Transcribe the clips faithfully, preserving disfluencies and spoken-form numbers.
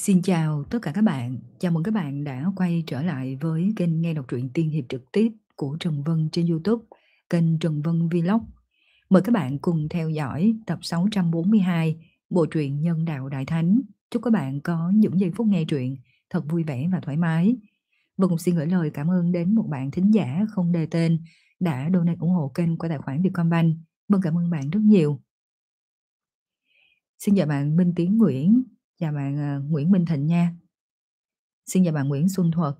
Xin chào tất cả các bạn, chào mừng các bạn đã quay trở lại với kênh nghe đọc truyện tiên hiệp trực tiếp của Trần Vân trên YouTube, kênh Trần Vân Vlog. Mời các bạn cùng theo dõi tập sáu trăm bốn mươi hai bộ truyện Nhân Đạo Đại Thánh. Chúc các bạn có những giây phút nghe truyện thật vui vẻ và thoải mái. Và cũng xin gửi lời cảm ơn đến một bạn thính giả không đề tên đã donate ủng hộ kênh qua tài khoản Vietcombank. Vâng, cảm ơn bạn rất nhiều. Xin chào bạn Minh Tiến Nguyễn, chào bạn à, Nguyễn Minh Thịnh nha. Xin chào bạn Nguyễn Xuân Thuật.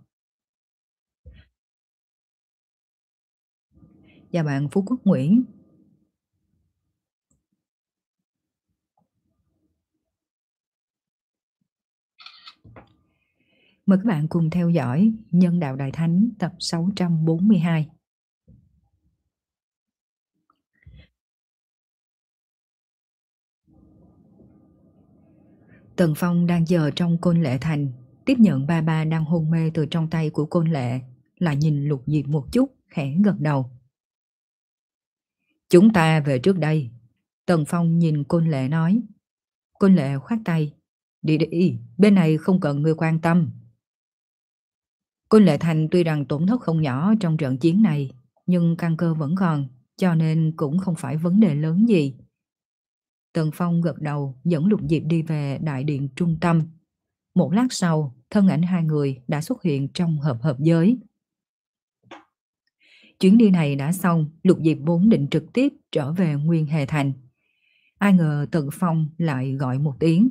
Chào bạn Phú Quốc Nguyễn. Mời các bạn cùng theo dõi Nhân Đạo Đại Thánh tập sáu trăm bốn mươi hai. Tần Phong đang chờ trong Côn Lệ Thành, tiếp nhận ba ba đang hôn mê từ trong tay của Côn Lệ, lại nhìn Lục Diệp một chút, khẽ gật đầu. Chúng ta về trước đây. Tần Phong nhìn Côn Lệ nói. Côn Lệ khoát tay. Đi đi, bên này không cần người quan tâm. Côn Lệ Thành tuy rằng tổn thất không nhỏ trong trận chiến này, nhưng căn cơ vẫn còn, cho nên cũng không phải vấn đề lớn gì. Tần Phong gật đầu dẫn Lục Diệp đi về đại điện trung tâm. Một lát sau, thân ảnh hai người đã xuất hiện trong hợp hợp giới. Chuyến đi này đã xong, Lục Diệp vốn định trực tiếp trở về Nguyên Hề Thành. Ai ngờ Tần Phong lại gọi một tiếng.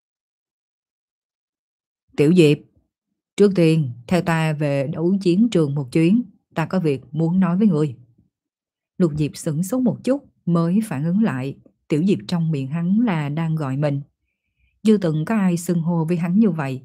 Tiểu Diệp, trước tiên theo ta về đấu chiến trường một chuyến, ta có việc muốn nói với người. Lục Diệp sững sốt một chút mới phản ứng lại, Tiểu Diệp trong miệng hắn là đang gọi mình. Chưa từng có ai xưng hô với hắn như vậy.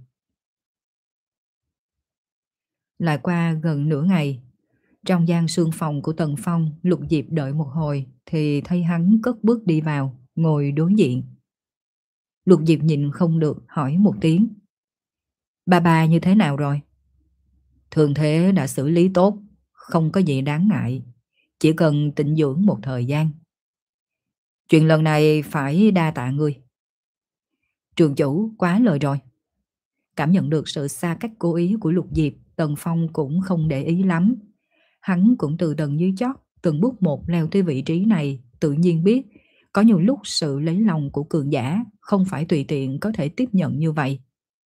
Lại qua gần nửa ngày, trong gian sương phòng của Tần Phong, Lục Diệp đợi một hồi thì thấy hắn cất bước đi vào, ngồi đối diện. Lục Diệp nhìn không được hỏi một tiếng. Ba ba như thế nào rồi? Thường thế đã xử lý tốt, không có gì đáng ngại, chỉ cần tịnh dưỡng một thời gian. Chuyện lần này phải đa tạ ngươi. Trường chủ quá lời rồi. Cảm nhận được sự xa cách cố ý của Lục Diệp, Tần Phong cũng không để ý lắm. Hắn cũng từ tầng dưới chót, từng bước một leo tới vị trí này, tự nhiên biết có nhiều lúc sự lấy lòng của cường giả không phải tùy tiện có thể tiếp nhận như vậy.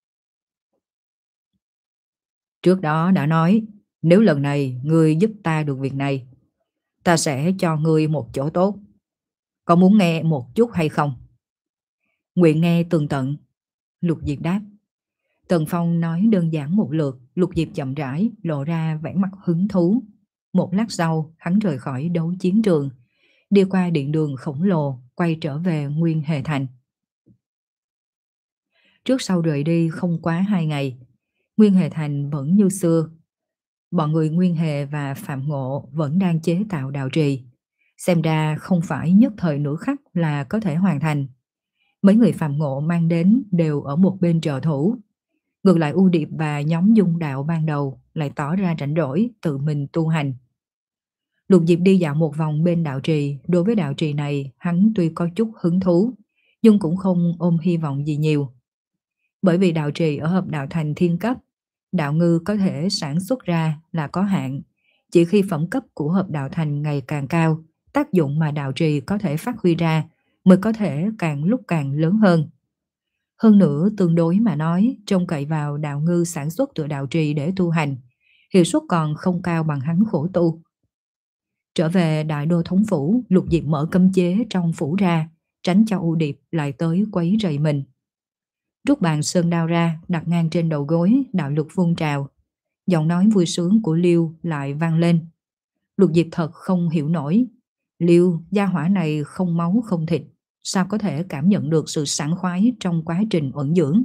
Trước đó đã nói, nếu lần này ngươi giúp ta được việc này, ta sẽ cho ngươi một chỗ tốt. Có muốn nghe một chút hay không? Nguyện nghe tường tận. Lục Diệp đáp. Tần Phong nói đơn giản một lượt, Lục Diệp chậm rãi lộ ra vẻ mặt hứng thú. Một lát sau, hắn rời khỏi đấu chiến trường, đi qua điện đường khổng lồ, quay trở về Nguyên Hề Thành. Trước sau rời đi không quá hai ngày, Nguyên Hề Thành vẫn như xưa. Bọn người Nguyên Hề và Phạm Ngộ vẫn đang chế tạo đạo trì. Xem ra không phải nhất thời nửa khắc là có thể hoàn thành. Mấy người Phạm Ngộ mang đến đều ở một bên trợ thủ. Ngược lại U Điệp và nhóm Dung Đạo ban đầu lại tỏ ra rảnh rỗi tự mình tu hành. Lục Diệp đi dạo một vòng bên đạo trì, đối với đạo trì này hắn tuy có chút hứng thú, nhưng cũng không ôm hy vọng gì nhiều. Bởi vì đạo trì ở hợp đạo thành thiên cấp, đạo ngư có thể sản xuất ra là có hạn, chỉ khi phẩm cấp của hợp đạo thành ngày càng cao, tác dụng mà đạo trì có thể phát huy ra mới có thể càng lúc càng lớn hơn. Hơn nữa, tương đối mà nói, trông cậy vào đạo ngư sản xuất từ đạo trì để tu hành, hiệu suất còn không cao bằng hắn khổ tu. Trở về đại đô thống phủ, Lục Diệp mở cấm chế trong phủ ra, tránh cho U Điệp lại tới quấy rầy mình. Rút bàn sơn đao ra, đặt ngang trên đầu gối, đạo lực vung trào. Giọng nói vui sướng của Liêu lại vang lên. Lục Diệp thật không hiểu nổi. Liêu, gia hỏa này không máu không thịt, sao có thể cảm nhận được sự sảng khoái trong quá trình ẩn dưỡng.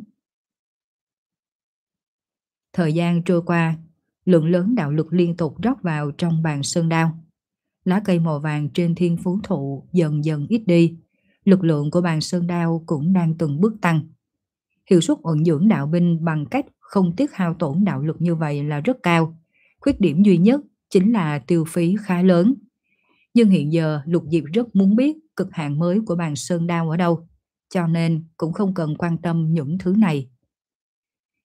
Thời gian trôi qua, lượng lớn đạo lực liên tục rót vào trong bàn sơn đao. Lá cây màu vàng trên thiên phú thụ dần dần ít đi, lực lượng của bàn sơn đao cũng đang từng bước tăng. Hiệu suất ẩn dưỡng đạo binh bằng cách không tiết hao tổn đạo lực như vậy là rất cao. Khuyết điểm duy nhất chính là tiêu phí khá lớn. Nhưng hiện giờ Lục Diệp rất muốn biết cực hạn mới của bàn sơn đao ở đâu, cho nên cũng không cần quan tâm những thứ này.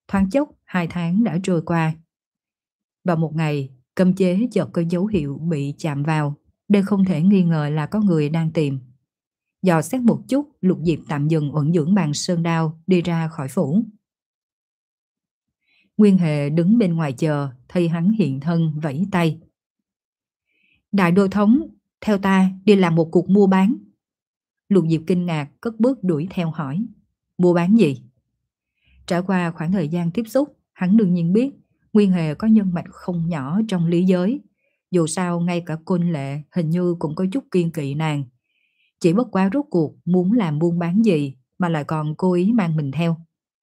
Thoáng chốc hai tháng đã trôi qua. Vào một ngày, cấm chế chợt có dấu hiệu bị chạm vào. Đây không thể nghi ngờ là có người đang tìm. Dò xét một chút, Lục Diệp tạm dừng uẩn dưỡng bàn sơn đao, đi ra khỏi phủ. Nguyên Hề đứng bên ngoài chờ, thấy hắn hiện thân vẫy tay. Đại đô thống, theo ta đi làm một cuộc mua bán. Lục Diệp kinh ngạc, cất bước đuổi theo hỏi. Mua bán gì? Trải qua khoảng thời gian tiếp xúc, hắn đương nhiên biết Nguyên Hề có nhân mạch không nhỏ trong lý giới. Dù sao ngay cả Côn Lệ hình như cũng có chút kiêng kỵ nàng. Chỉ bất quá rốt cuộc muốn làm buôn bán gì mà lại còn cố ý mang mình theo.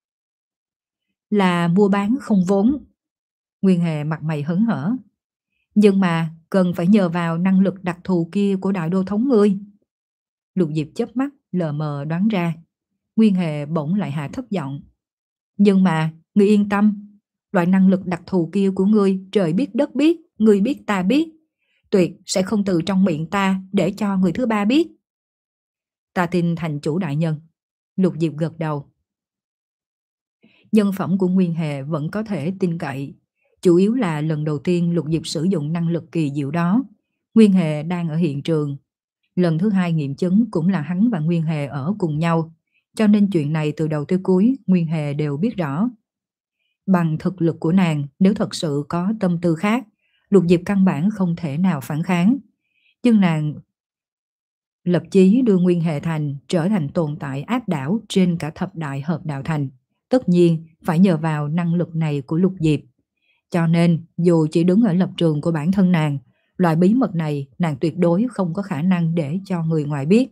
Là mua bán không vốn. Nguyên Hề mặt mày hớn hở. Nhưng mà cần phải nhờ vào năng lực đặc thù kia của đại đô thống ngươi. Lục Diệp chớp mắt lờ mờ đoán ra. Nguyên Hề bỗng lại hạ thấp giọng. Nhưng mà ngươi yên tâm, loại năng lực đặc thù kia của ngươi trời biết đất biết, ngươi biết ta biết, tuyệt sẽ không từ trong miệng ta để cho người thứ ba biết. Ta tin thành chủ đại nhân. Lục Diệp gật đầu. Nhân phẩm của Nguyên Hề vẫn có thể tin cậy. Chủ yếu là lần đầu tiên Lục Diệp sử dụng năng lực kỳ diệu đó, Nguyên Hề đang ở hiện trường. Lần thứ hai nghiệm chứng cũng là hắn và Nguyên Hề ở cùng nhau, cho nên chuyện này từ đầu tới cuối Nguyên Hề đều biết rõ. Bằng thực lực của nàng, nếu thật sự có tâm tư khác, Lục Diệp căn bản không thể nào phản kháng. Nhưng nàng lập chí đưa Nguyên Hề Thành trở thành tồn tại áp đảo trên cả thập đại hợp đạo thành. Tất nhiên phải nhờ vào năng lực này của Lục Diệp. Cho nên dù chỉ đứng ở lập trường của bản thân nàng, loại bí mật này nàng tuyệt đối không có khả năng để cho người ngoài biết.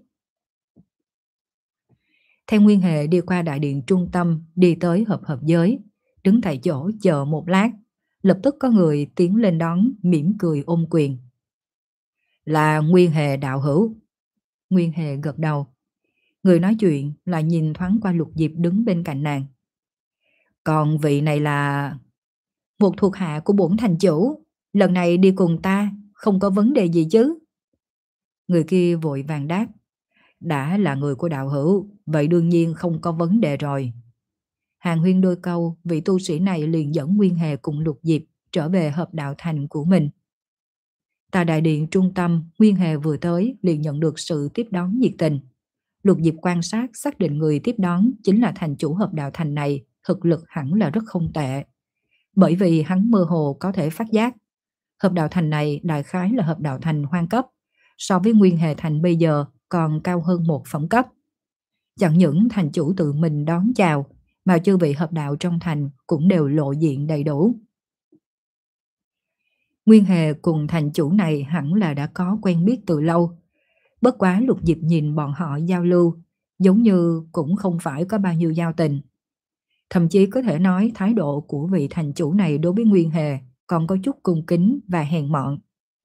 Theo Nguyên Hề đi qua đại điện trung tâm, đi tới hợp hợp giới, đứng tại chỗ chờ một lát, lập tức có người tiến lên đón, mỉm cười ôm quyền. Là Nguyên Hề đạo hữu. Nguyên Hề gật đầu. Người nói chuyện là nhìn thoáng qua Lục Diệp đứng bên cạnh nàng. Còn vị này là... một thuộc hạ của bổn thành chủ, lần này đi cùng ta, không có vấn đề gì chứ? Người kia vội vàng đáp. Đã là người của đạo hữu, vậy đương nhiên không có vấn đề rồi. Hàn huyên đôi câu, vị tu sĩ này liền dẫn Nguyên Hề cùng Lục Diệp trở về hợp đạo thành của mình. Tại đại điện trung tâm, Nguyên Hề vừa tới liền nhận được sự tiếp đón nhiệt tình. Lục Diệp quan sát xác định người tiếp đón chính là thành chủ hợp đạo thành này, thực lực hẳn là rất không tệ. Bởi vì hắn mơ hồ có thể phát giác, hợp đạo thành này đại khái là hợp đạo thành hoang cấp, so với Nguyên Hề Thành bây giờ còn cao hơn một phẩm cấp. Chẳng những thành chủ tự mình đón chào, mà chư vị hợp đạo trong thành cũng đều lộ diện đầy đủ. Nguyên Hề cùng thành chủ này hẳn là đã có quen biết từ lâu. Bất quá Lục Diệp nhìn bọn họ giao lưu, giống như cũng không phải có bao nhiêu giao tình. Thậm chí có thể nói thái độ của vị thành chủ này đối với Nguyên Hề còn có chút cung kính và hèn mọn.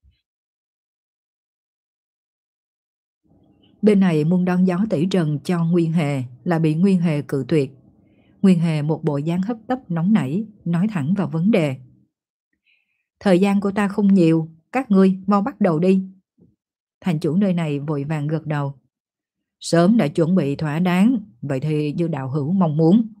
Bên này muốn đón gió tẩy trần cho Nguyên Hề là bị Nguyên Hề cự tuyệt. Nguyên Hề một bộ dáng hấp tấp nóng nảy, nói thẳng vào vấn đề. Thời gian của ta không nhiều, các ngươi mau bắt đầu đi. Thành chủ nơi này vội vàng gật đầu. Sớm đã chuẩn bị thỏa đáng, vậy thì như đạo hữu mong muốn.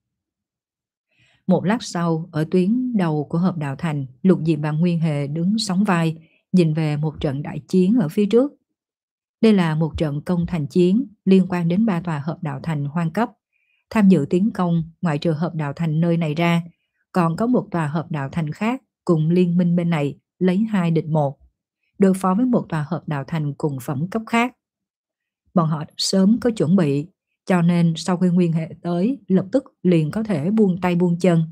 Một lát sau, ở tuyến đầu của hợp đạo thành, Lục Diệp và Nguyên Hề đứng sóng vai, nhìn về một trận đại chiến ở phía trước. Đây là một trận công thành chiến liên quan đến ba tòa hợp đạo thành hoang cấp. Tham dự tiến công, ngoại trừ hợp đạo thành nơi này ra, còn có một tòa hợp đạo thành khác cùng liên minh bên này lấy hai địch một, đối phó với một tòa hợp đạo thành cùng phẩm cấp khác. Bọn họ sớm có chuẩn bị, cho nên sau khi Nguyên Hề tới, lập tức liền có thể buông tay buông chân.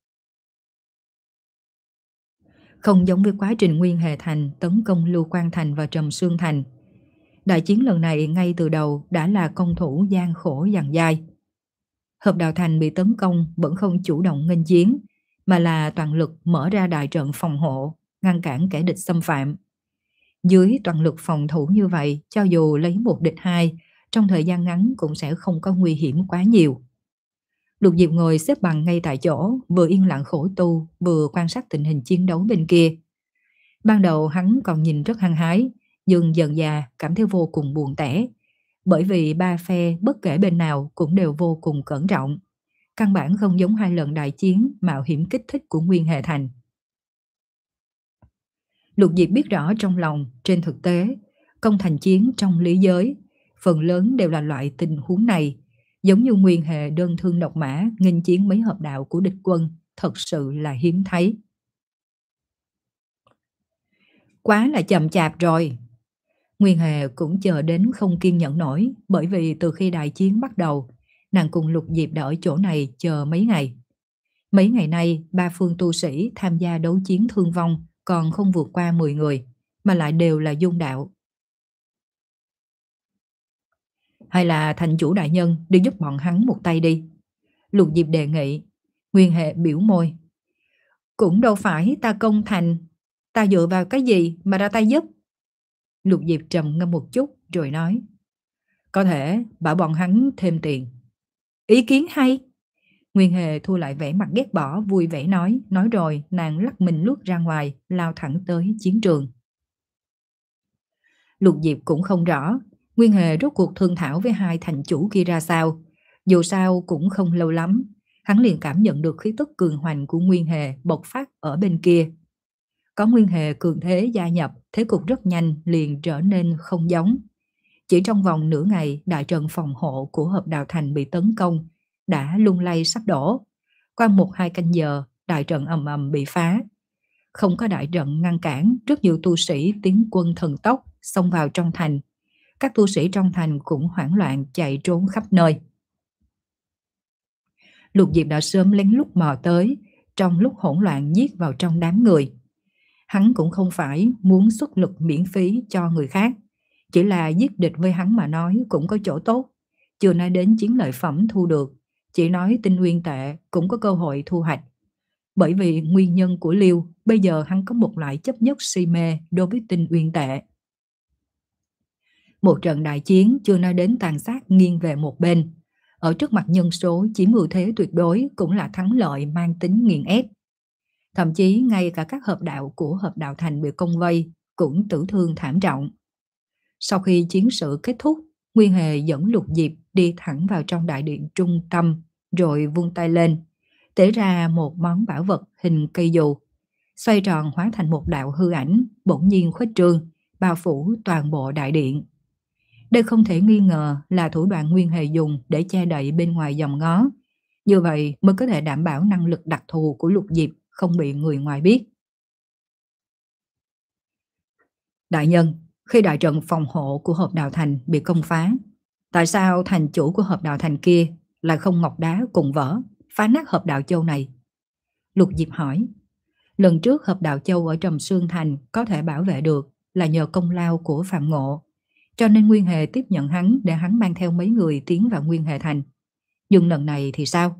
Không giống với quá trình Nguyên Hề Thành tấn công Lưu Quan Thành và Trầm Xương Thành. Đại chiến lần này ngay từ đầu đã là công thủ gian khổ dằn dai. Hợp đạo thành bị tấn công vẫn không chủ động nghênh chiến, mà là toàn lực mở ra đại trận phòng hộ, ngăn cản kẻ địch xâm phạm. Dưới toàn lực phòng thủ như vậy, cho dù lấy một địch hai, trong thời gian ngắn cũng sẽ không có nguy hiểm quá nhiều. Lục Diệp ngồi xếp bằng ngay tại chỗ, vừa yên lặng khổ tu, vừa quan sát tình hình chiến đấu bên kia. Ban đầu hắn còn nhìn rất hăng hái, nhưng dần dà cảm thấy vô cùng buồn tẻ, bởi vì ba phe bất kể bên nào cũng đều vô cùng cẩn trọng. căn bản không giống hai lần đại chiến mạo hiểm kích thích của Nguyên Hề Thành. Lục Diệp biết rõ trong lòng, trên thực tế, công thành chiến trong lý giới, phần lớn đều là loại tình huống này, giống như Nguyên Hề đơn thương độc mã nghênh chiến mấy hợp đạo của địch quân, thật sự là hiếm thấy. Quá là chậm chạp rồi. Nguyên Hề cũng chờ đến không kiên nhẫn nổi, bởi vì từ khi đại chiến bắt đầu, nàng cùng Lục Diệp đã ở chỗ này chờ mấy ngày. Mấy ngày nay, ba phương tu sĩ tham gia đấu chiến thương vong còn không vượt qua mười người, mà lại đều là dung đạo. Hay là thành chủ đại nhân đi giúp bọn hắn một tay đi. Lục Diệp đề nghị. Nguyên Hề biểu môi. Cũng đâu phải ta công thành, ta dựa vào cái gì mà ra tay giúp. Lục Diệp trầm ngâm một chút rồi nói. Có thể bảo bọn hắn thêm tiền. Ý kiến hay. Nguyên Hề thu lại vẻ mặt ghét bỏ, vui vẻ nói. Nói rồi nàng lắc mình lướt ra ngoài, lao thẳng tới chiến trường. Lục Diệp cũng không rõ Nguyên Hề rốt cuộc thương thảo với hai thành chủ kia ra sao. Dù sao cũng không lâu lắm, hắn liền cảm nhận được khí tức cường hoành của Nguyên Hề bộc phát ở bên kia. Có Nguyên Hề cường thế gia nhập, thế cục rất nhanh liền trở nên không giống. Chỉ trong vòng nửa ngày, đại trận phòng hộ của Hợp Đạo Thành bị tấn công, đã lung lay sắp đổ. Qua một hai canh giờ, đại trận ầm ầm bị phá. Không có đại trận ngăn cản, rất nhiều tu sĩ tiến quân thần tốc xông vào trong thành. Các tu sĩ trong thành cũng hoảng loạn chạy trốn khắp nơi. Lục Diệp đã sớm lén lút mò tới, trong lúc hỗn loạn giết vào trong đám người. Hắn cũng không phải muốn xuất lực miễn phí cho người khác, chỉ là giết địch với hắn mà nói cũng có chỗ tốt. Chưa nói đến chiến lợi phẩm thu được, chỉ nói tinh nguyên tệ cũng có cơ hội thu hoạch. Bởi vì nguyên nhân của Liêu, bây giờ hắn có một loại chấp nhất si mê đối với tinh nguyên tệ. Một trận đại chiến chưa nói đến tàn sát nghiêng về một bên. Ở trước mặt nhân số chiếm ưu thế tuyệt đối cũng là thắng lợi mang tính nghiền ép. Thậm chí ngay cả các hợp đạo của Hợp Đạo Thành bị công vây cũng tử thương thảm trọng. Sau khi chiến sự kết thúc, Nguyên Hề dẫn Lục Diệp đi thẳng vào trong đại điện trung tâm, rồi vung tay lên, tế ra một món bảo vật hình cây dù, xoay tròn hóa thành một đạo hư ảnh, bỗng nhiên khuếch trương, bao phủ toàn bộ đại điện. Đây không thể nghi ngờ là thủ đoạn Nguyên Hề dùng để che đậy bên ngoài dòng ngó. Như vậy mới có thể đảm bảo năng lực đặc thù của Lục Diệp không bị người ngoài biết. Đại nhân, khi đại trận phòng hộ của Hợp Đạo Thành bị công phá, tại sao thành chủ của Hợp Đạo Thành kia lại không ngọc đá cùng vỡ, phá nát Hợp Đạo Châu này? Lục Diệp hỏi. Lần trước Hợp Đạo Châu ở Trầm Sương Thành có thể bảo vệ được là nhờ công lao của Phạm Ngộ, cho nên Nguyên Hề tiếp nhận hắn để hắn mang theo mấy người tiến vào Nguyên Hề Thành. Nhưng lần này thì sao?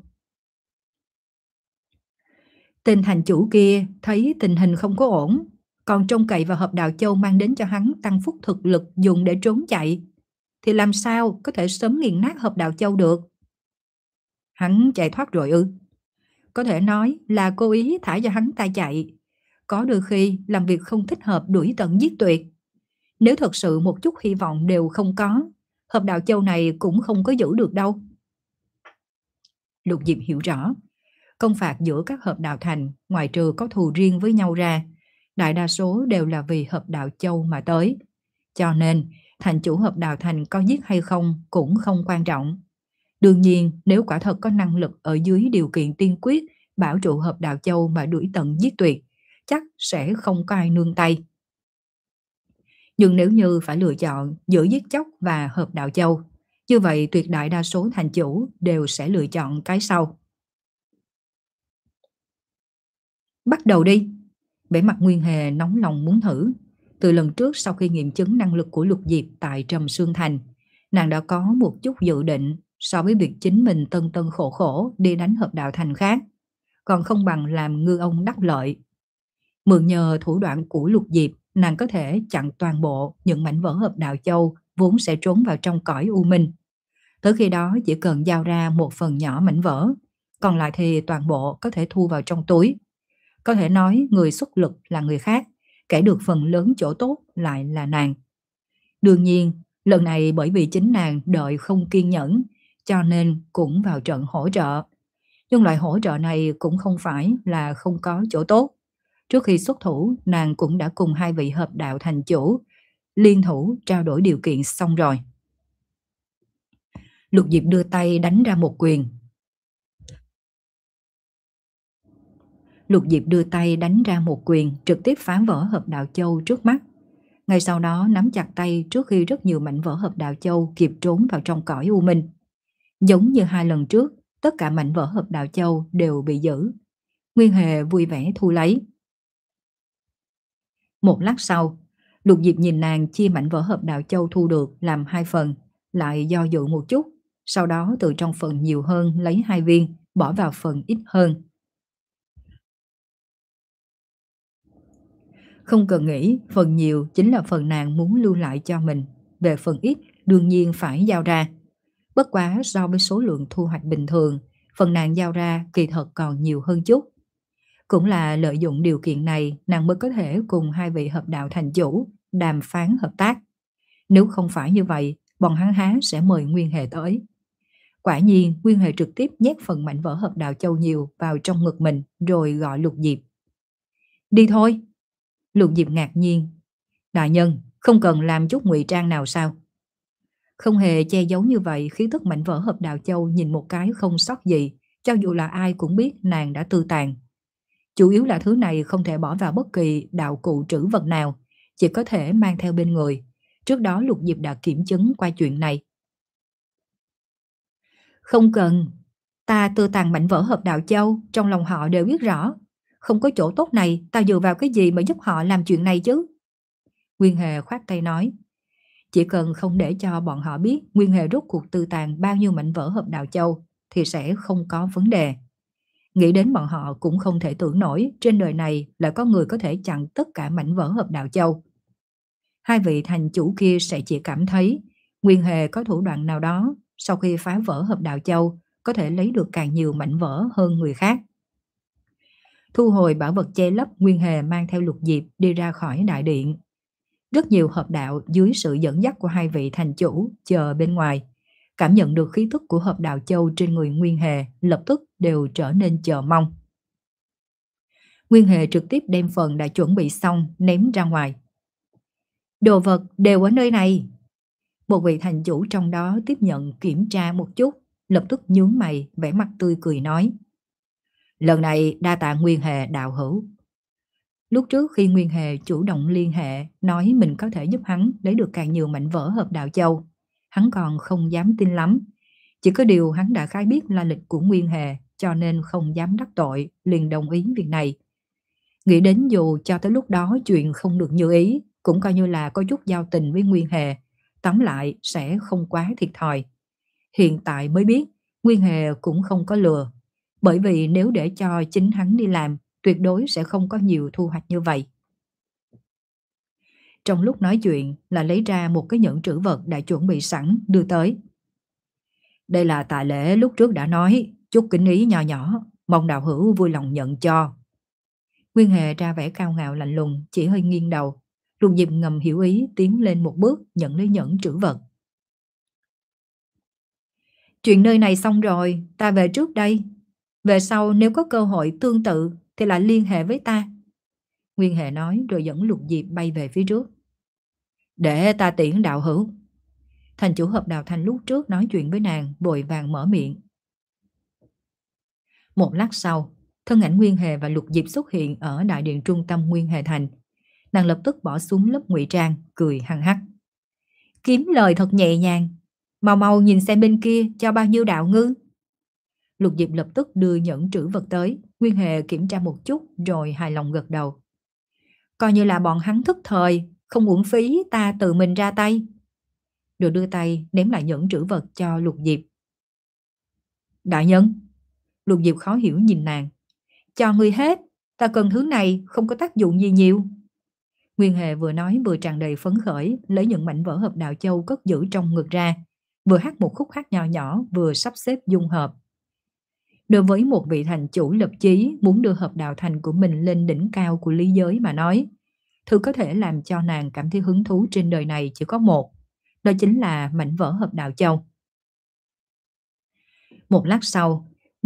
Tên thành chủ kia thấy tình hình không có ổn, còn trông cậy vào Hợp Đạo Châu mang đến cho hắn tăng phúc thực lực dùng để trốn chạy, thì làm sao có thể sớm nghiền nát Hợp Đạo Châu được? Hắn chạy thoát rồi ư? Có thể nói là cố ý thả cho hắn ta chạy. Có đôi khi làm việc không thích hợp đuổi tận giết tuyệt. Nếu thật sự một chút hy vọng đều không có, Hợp Đạo Châu này cũng không có giữ được đâu. Lục Diệp hiểu rõ, công phạt giữa các Hợp Đạo Thành ngoài trừ có thù riêng với nhau ra, đại đa số đều là vì Hợp Đạo Châu mà tới. Cho nên thành chủ Hợp Đạo Thành có giết hay không cũng không quan trọng. Đương nhiên nếu quả thật có năng lực ở dưới điều kiện tiên quyết bảo trụ Hợp Đạo Châu mà đuổi tận giết tuyệt, chắc sẽ không có ai nương tay. Nhưng nếu như phải lựa chọn giữa giết chóc và Hợp Đạo Châu, như vậy tuyệt đại đa số thành chủ đều sẽ lựa chọn cái sau. Bắt đầu đi. Vẻ mặt Nguyên Hề nóng lòng muốn thử. Từ lần trước sau khi nghiệm chứng năng lực của Lục Diệp tại Trầm Sương Thành, nàng đã có một chút dự định so với việc chính mình tân tân khổ khổ đi đánh Hợp Đạo Thành khác, còn không bằng làm ngư ông đắc lợi. Mượn nhờ thủ đoạn của Lục Diệp, nàng có thể chặn toàn bộ những mảnh vỡ Hợp Đạo Châu vốn sẽ trốn vào trong cõi u minh. Tới khi đó chỉ cần giao ra một phần nhỏ mảnh vỡ, còn lại thì toàn bộ có thể thu vào trong túi. Có thể nói người xuất lực là người khác, kẻ được phần lớn chỗ tốt lại là nàng. Đương nhiên, lần này bởi vì chính nàng đợi không kiên nhẫn, cho nên cũng vào trận hỗ trợ. Nhưng loại hỗ trợ này cũng không phải là không có chỗ tốt. Trước khi xuất thủ, nàng cũng đã cùng hai vị hợp đạo thành chủ liên thủ trao đổi điều kiện xong rồi. Lục Diệp đưa tay đánh ra một quyền. Lục Diệp đưa tay đánh ra một quyền, trực tiếp phá vỡ hợp đạo châu trước mắt. Ngay sau đó nắm chặt tay trước khi rất nhiều mảnh vỡ hợp đạo châu kịp trốn vào trong cõi u minh. Giống như hai lần trước, tất cả mảnh vỡ hợp đạo châu đều bị giữ. Nguyên Hề vui vẻ thu lấy. Một lát sau, Lục Diệp nhìn nàng chia mảnh vỡ hợp đạo châu thu được làm hai phần, lại do dự một chút, sau đó từ trong phần nhiều hơn lấy hai viên, bỏ vào phần ít hơn. Không cần nghĩ, phần nhiều chính là phần nàng muốn lưu lại cho mình, về phần ít đương nhiên phải giao ra. Bất quá so với số lượng thu hoạch bình thường, phần nàng giao ra kỳ thật còn nhiều hơn chút. Cũng là lợi dụng điều kiện này nàng mới có thể cùng hai vị hợp đạo thành chủ đàm phán hợp tác. Nếu không phải như vậy, bọn hắn há sẽ mời Nguyên Hề tới. Quả nhiên, Nguyên Hề trực tiếp nhét phần mảnh vỡ hợp đạo châu nhiều vào trong ngực mình rồi gọi Lục Diệp. Đi thôi. Lục Diệp ngạc nhiên. Đại nhân, không cần làm chút ngụy trang nào sao? Không hề che giấu như vậy, khí tức mảnh vỡ hợp đạo châu nhìn một cái không sót gì, cho dù là ai cũng biết nàng đã tư tàn. Chủ yếu là thứ này không thể bỏ vào bất kỳ đạo cụ trữ vật nào, chỉ có thể mang theo bên người. Trước đó Lục Diệp đã kiểm chứng qua chuyện này. Không cần, ta tư tàn mảnh vỡ hợp đạo châu, trong lòng họ đều biết rõ. Không có chỗ tốt này, ta dựa vào cái gì mà giúp họ làm chuyện này chứ? Nguyên Hề khoát tay nói. Chỉ cần không để cho bọn họ biết Nguyên Hề rốt cuộc tư tàn bao nhiêu mảnh vỡ hợp đạo châu thì sẽ không có vấn đề. Nghĩ đến bọn họ cũng không thể tưởng nổi trên đời này lại có người có thể chặn tất cả mảnh vỡ hợp đạo châu. Hai vị thành chủ kia sẽ chỉ cảm thấy Nguyên Hề có thủ đoạn nào đó sau khi phá vỡ hợp đạo châu có thể lấy được càng nhiều mảnh vỡ hơn người khác. Thu hồi bảo vật che lấp, Nguyên Hề mang theo Lục Diệp đi ra khỏi đại điện. Rất nhiều hợp đạo dưới sự dẫn dắt của hai vị thành chủ chờ bên ngoài. Cảm nhận được khí tức của hợp đạo châu trên người Nguyên Hề, lập tức đều trở nên chờ mong. Nguyên Hề trực tiếp đem phần đã chuẩn bị xong ném ra ngoài. Đồ vật đều ở nơi này. Một vị thành chủ trong đó tiếp nhận kiểm tra một chút, lập tức nhướng mày, vẻ mặt tươi cười nói. Lần này đa tạ Nguyên Hề đạo hữu. Lúc trước khi Nguyên Hề chủ động liên hệ nói mình có thể giúp hắn lấy được càng nhiều mảnh vỡ hợp đạo châu, hắn còn không dám tin lắm. Chỉ có điều hắn đã khái biết la lịch của Nguyên Hề cho nên không dám đắc tội, liền đồng ý việc này. Nghĩ đến dù cho tới lúc đó chuyện không được như ý, cũng coi như là có chút giao tình với Nguyên Hề, tóm lại sẽ không quá thiệt thòi. Hiện tại mới biết Nguyên Hề cũng không có lừa, bởi vì nếu để cho chính hắn đi làm, tuyệt đối sẽ không có nhiều thu hoạch như vậy. Trong lúc nói chuyện là lấy ra một cái nhẫn trữ vật đã chuẩn bị sẵn đưa tới. Đây là tạ lễ lúc trước đã nói, chút kính ý nhỏ nhỏ, mong đạo hữu vui lòng nhận cho. Nguyên Hề ra vẻ cao ngạo lạnh lùng, chỉ hơi nghiêng đầu. Lục Diệp ngầm hiểu ý tiến lên một bước nhận lấy nhẫn trữ vật. Chuyện nơi này xong rồi, ta về trước đây. Về sau nếu có cơ hội tương tự thì lại liên hệ với ta. Nguyên Hề nói rồi dẫn Lục Diệp bay về phía trước. Để ta tiễn đạo hữu. Thành chủ hợp đạo thành lúc trước nói chuyện với nàng, vội vàng mở miệng. Một lát sau, thân ảnh Nguyên Hề và Lục Diệp xuất hiện ở đại điện trung tâm Nguyên Hề thành. Nàng lập tức bỏ xuống lớp ngụy trang, cười hăng hắc. Kiếm lời thật nhẹ nhàng, mau mau nhìn xem bên kia cho bao nhiêu đạo ngư. Lục Diệp lập tức đưa nhẫn trữ vật tới. Nguyên Hề kiểm tra một chút rồi hài lòng gật đầu. Coi như là bọn hắn thức thời, không uổng phí ta tự mình ra tay. Rồi đưa tay ném lại nhẫn trữ vật cho Lục Diệp. Đại nhân. Lục Diệp khó hiểu nhìn nàng. Cho ngươi hết, ta cần thứ này không có tác dụng gì nhiều. Nguyên Hề vừa nói vừa tràn đầy phấn khởi, lấy những mảnh vỡ hợp đạo châu cất giữ trong ngực ra, vừa hát một khúc hát nhỏ nhỏ vừa sắp xếp dung hợp. Đối với một vị thành chủ lập chí muốn đưa hợp đạo thành của mình lên đỉnh cao của lý giới mà nói, thứ có thể làm cho nàng cảm thấy hứng thú trên đời này chỉ có một, đó chính là mảnh vỡ hợp đạo châu. Một lát sau,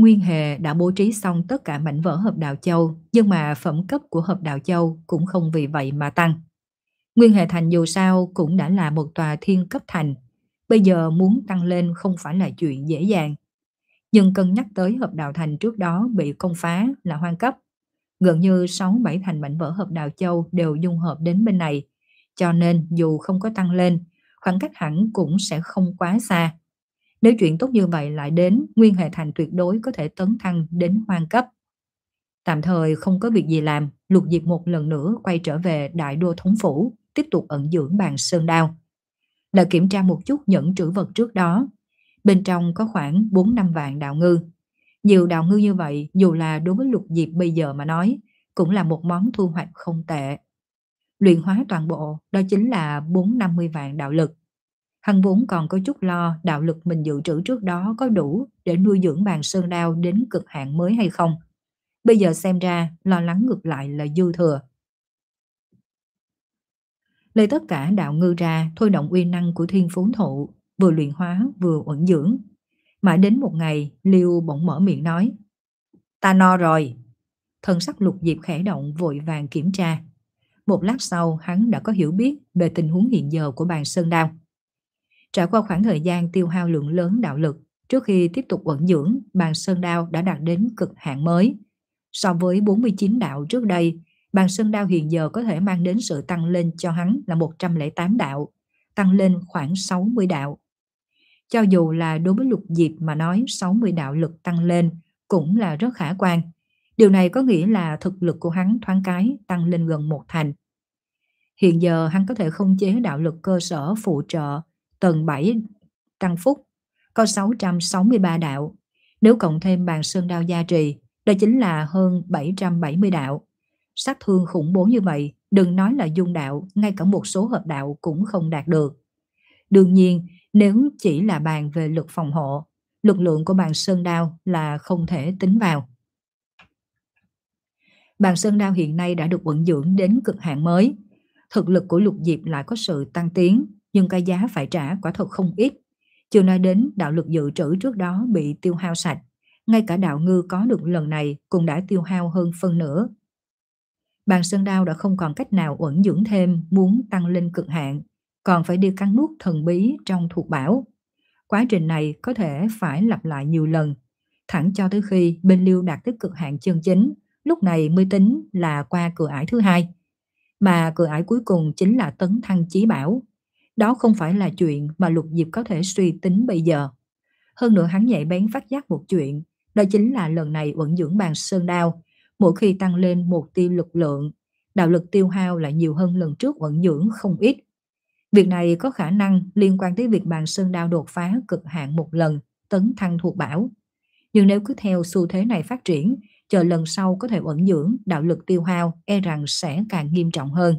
Nguyên Hề đã bố trí xong tất cả mảnh vỡ hợp Đạo Châu, nhưng mà phẩm cấp của hợp Đạo Châu cũng không vì vậy mà tăng. Nguyên Hề Thành dù sao cũng đã là một tòa thiên cấp thành, bây giờ muốn tăng lên không phải là chuyện dễ dàng. Nhưng cân nhắc tới hợp đạo thành trước đó bị công phá là hoang cấp, gần như sáu bảy thành mảnh vỡ hợp Đạo Châu đều dung hợp đến bên này, cho nên dù không có tăng lên, khoảng cách hẳn cũng sẽ không quá xa. Nếu chuyện tốt như vậy lại đến, Nguyên Hề Thành tuyệt đối có thể tấn thăng đến hoang cấp. Tạm thời không có việc gì làm, Lục Diệp một lần nữa quay trở về Đại Đô Thống Phủ, tiếp tục ẩn dưỡng bàn sơn đao. Đã kiểm tra một chút những trữ vật trước đó, bên trong có khoảng bốn năm vạn đạo ngư. Nhiều đạo ngư như vậy, dù là đối với Lục Diệp bây giờ mà nói, cũng là một món thu hoạch không tệ. Luyện hóa toàn bộ, đó chính là bốn năm mươi vạn đạo lực. Hắn vốn còn có chút lo đạo lực mình dự trữ trước đó có đủ để nuôi dưỡng bàn sơn đao đến cực hạn mới hay không. Bây giờ xem ra, lo lắng ngược lại là dư thừa. Lấy tất cả đạo ngư ra, thôi động uy năng của thiên phú thụ, vừa luyện hóa vừa uẩn dưỡng. Mãi đến một ngày, Liêu bỗng mở miệng nói: "Ta no rồi." Thần sắc Lục Diệp khẽ động vội vàng kiểm tra. Một lát sau, hắn đã có hiểu biết về tình huống hiện giờ của bàn sơn đao. Trải qua khoảng thời gian tiêu hao lượng lớn đạo lực, trước khi tiếp tục uẩn dưỡng, bàn sơn đao đã đạt đến cực hạn mới. So với bốn mươi chín đạo trước đây, bàn sơn đao hiện giờ có thể mang đến sự tăng lên cho hắn là một trăm lẻ tám đạo, tăng lên khoảng sáu mươi đạo. Cho dù là đối với Lục Diệp mà nói sáu mươi đạo lực tăng lên cũng là rất khả quan. Điều này có nghĩa là thực lực của hắn thoáng cái tăng lên gần một thành. Hiện giờ hắn có thể khống chế đạo lực cơ sở phụ trợ tầng bảy tăng phúc, có sáu trăm sáu mươi ba đạo. Nếu cộng thêm bàn sơn đao gia trì, đó chính là hơn bảy trăm bảy mươi đạo. Sát thương khủng bố như vậy, đừng nói là dung đạo, ngay cả một số hợp đạo cũng không đạt được. Đương nhiên, nếu chỉ là bàn về lực phòng hộ, lực lượng của bàn sơn đao là không thể tính vào. Bàn sơn đao hiện nay đã được uẩn dưỡng đến cực hạn mới. Thực lực của Lục Diệp lại có sự tăng tiến, nhưng cái giá phải trả quả thật không ít. Chưa nói đến đạo lực dự trữ trước đó bị tiêu hao sạch, ngay cả đạo ngư có được lần này cũng đã tiêu hao hơn phân nửa. Bàn sơn đao đã không còn cách nào uẩn dưỡng thêm, muốn tăng lên cực hạn, còn phải đi cắn nuốt thần bí trong thuộc bảo. Quá trình này có thể phải lặp lại nhiều lần, thẳng cho tới khi bên Liêu đạt tới cực hạn chân chính, lúc này mới tính là qua cửa ải thứ hai. Mà cửa ải cuối cùng chính là tấn thăng chí bảo. Đó không phải là chuyện mà Lục Diệp có thể suy tính bây giờ. Hơn nữa hắn nhạy bén phát giác một chuyện, đó chính là lần này uẩn dưỡng bàn sơn đao, mỗi khi tăng lên một tia lực lượng, đạo lực tiêu hao lại nhiều hơn lần trước uẩn dưỡng không ít. Việc này có khả năng liên quan tới việc bàn sơn đao đột phá cực hạn một lần, tấn thăng thuộc bảo. Nhưng nếu cứ theo xu thế này phát triển, chờ lần sau có thể uẩn dưỡng, đạo lực tiêu hao e rằng sẽ càng nghiêm trọng hơn.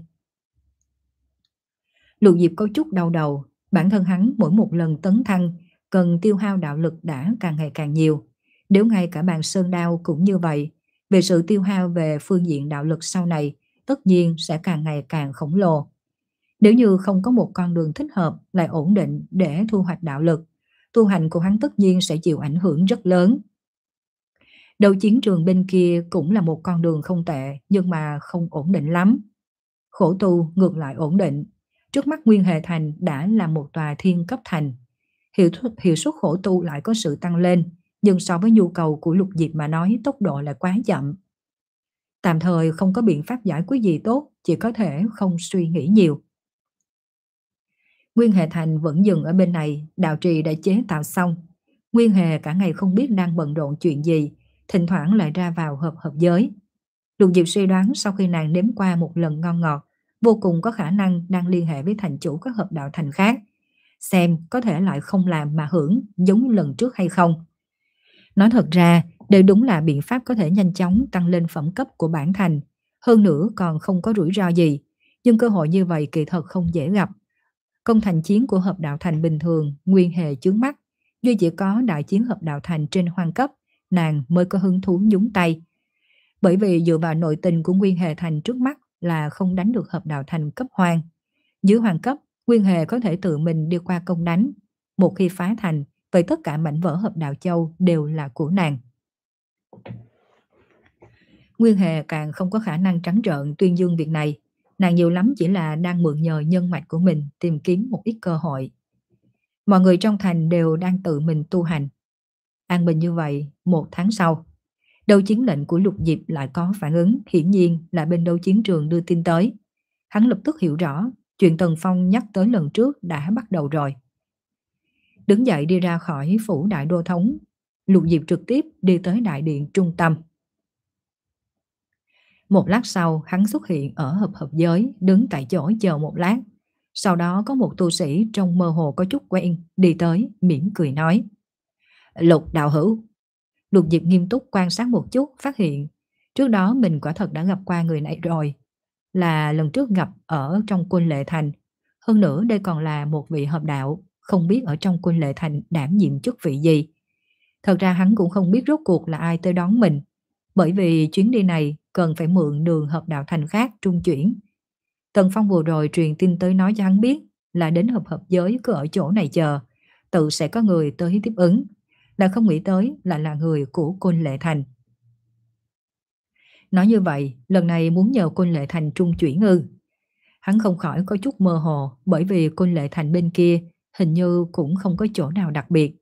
Lục Diệp có chút đau đầu, bản thân hắn mỗi một lần tấn thăng cần tiêu hao đạo lực đã càng ngày càng nhiều. Nếu ngay cả bàn sơn đao cũng như vậy, về sự tiêu hao về phương diện đạo lực sau này tất nhiên sẽ càng ngày càng khổng lồ. Nếu như không có một con đường thích hợp lại ổn định để thu hoạch đạo lực, tu hành của hắn tất nhiên sẽ chịu ảnh hưởng rất lớn. Đầu chiến trường bên kia cũng là một con đường không tệ, nhưng mà không ổn định lắm. Khổ tu ngược lại ổn định. Trước mắt Nguyên Hề Thành đã là một tòa thiên cấp thành. Hiệu, hiệu suất khổ tu lại có sự tăng lên, nhưng so với nhu cầu của Lục Diệp mà nói tốc độ lại quá chậm. Tạm thời không có biện pháp giải quyết gì tốt, chỉ có thể không suy nghĩ nhiều. Nguyên Hề Thành vẫn dừng ở bên này, đạo trì đã chế tạo xong. Nguyên Hề cả ngày không biết đang bận rộn chuyện gì, thỉnh thoảng lại ra vào hợp hợp giới. Lục Diệp suy đoán sau khi nàng nếm qua một lần ngon ngọt, vô cùng có khả năng đang liên hệ với thành chủ các hợp đạo thành khác, xem có thể lại không làm mà hưởng giống lần trước hay không. Nói thật ra, đây đúng là biện pháp có thể nhanh chóng tăng lên phẩm cấp của bản thành, hơn nữa còn không có rủi ro gì, nhưng cơ hội như vậy kỳ thật không dễ gặp. Công thành chiến của hợp đạo thành bình thường, Nguyên Hề chướng mắt, duy chỉ có đại chiến hợp đạo thành trên hoang cấp, nàng mới có hứng thú nhúng tay. Bởi vì dựa vào nội tình của Nguyên Hề Thành trước mắt là không đánh được hợp đạo thành cấp hoang. Dưới hoàng cấp, Nguyên Hề có thể tự mình đi qua công đánh. Một khi phá thành, vậy tất cả mảnh vỡ hợp đạo châu đều là của nàng. Nguyên Hề càng không có khả năng trắng trợn tuyên dương việc này, nàng nhiều lắm chỉ là đang mượn nhờ nhân mạch của mình tìm kiếm một ít cơ hội. Mọi người trong thành đều đang tự mình tu hành. An bình như vậy, một tháng sau, đấu chiến lệnh của Lục Diệp lại có phản ứng, hiển nhiên là bên đấu chiến trường đưa tin tới. Hắn lập tức hiểu rõ, chuyện Tần Phong nhắc tới lần trước đã bắt đầu rồi. Đứng dậy đi ra khỏi phủ đại đô thống, Lục Diệp trực tiếp đi tới đại điện trung tâm. Một lát sau, hắn xuất hiện ở hợp hợp giới, đứng tại chỗ chờ một lát. Sau đó có một tu sĩ trông mơ hồ có chút quen, đi tới, mỉm cười nói. Lục đạo hữu. Lục Diệp nghiêm túc quan sát một chút, phát hiện trước đó mình quả thật đã gặp qua người này rồi. Là lần trước gặp ở trong Quân Lệ Thành. Hơn nữa đây còn là một vị hợp đạo, không biết ở trong Quân Lệ Thành đảm nhiệm chức vị gì. Thật ra hắn cũng không biết rốt cuộc là ai tới đón mình, bởi vì chuyến đi này cần phải mượn đường hợp đạo thành khác trung chuyển. Tần Phong vừa rồi truyền tin tới nói cho hắn biết là đến hợp hợp giới cứ ở chỗ này chờ, tự sẽ có người tới tiếp ứng, là không nghĩ tới là là người của Côn Lệ Thành. Nói như vậy, lần này muốn nhờ Côn Lệ Thành trung chuyển ư? Hắn không khỏi có chút mơ hồ, bởi vì Côn Lệ Thành bên kia hình như cũng không có chỗ nào đặc biệt.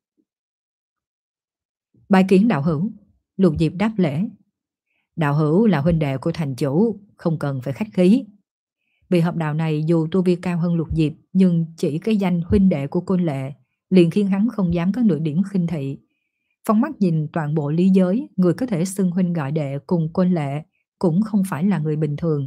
Bái kiến đạo hữu. Lục Diệp đáp lễ. Đạo hữu là huynh đệ của thành chủ, không cần phải khách khí. Vị hợp đạo này dù tu vi cao hơn Lục Diệp, nhưng chỉ cái danh huynh đệ của Côn Lệ liền khiến hắn không dám có nửa điểm khinh thị. Phóng mắt nhìn toàn bộ lý giới, người có thể xưng huynh gọi đệ cùng Côn Lệ cũng không phải là người bình thường.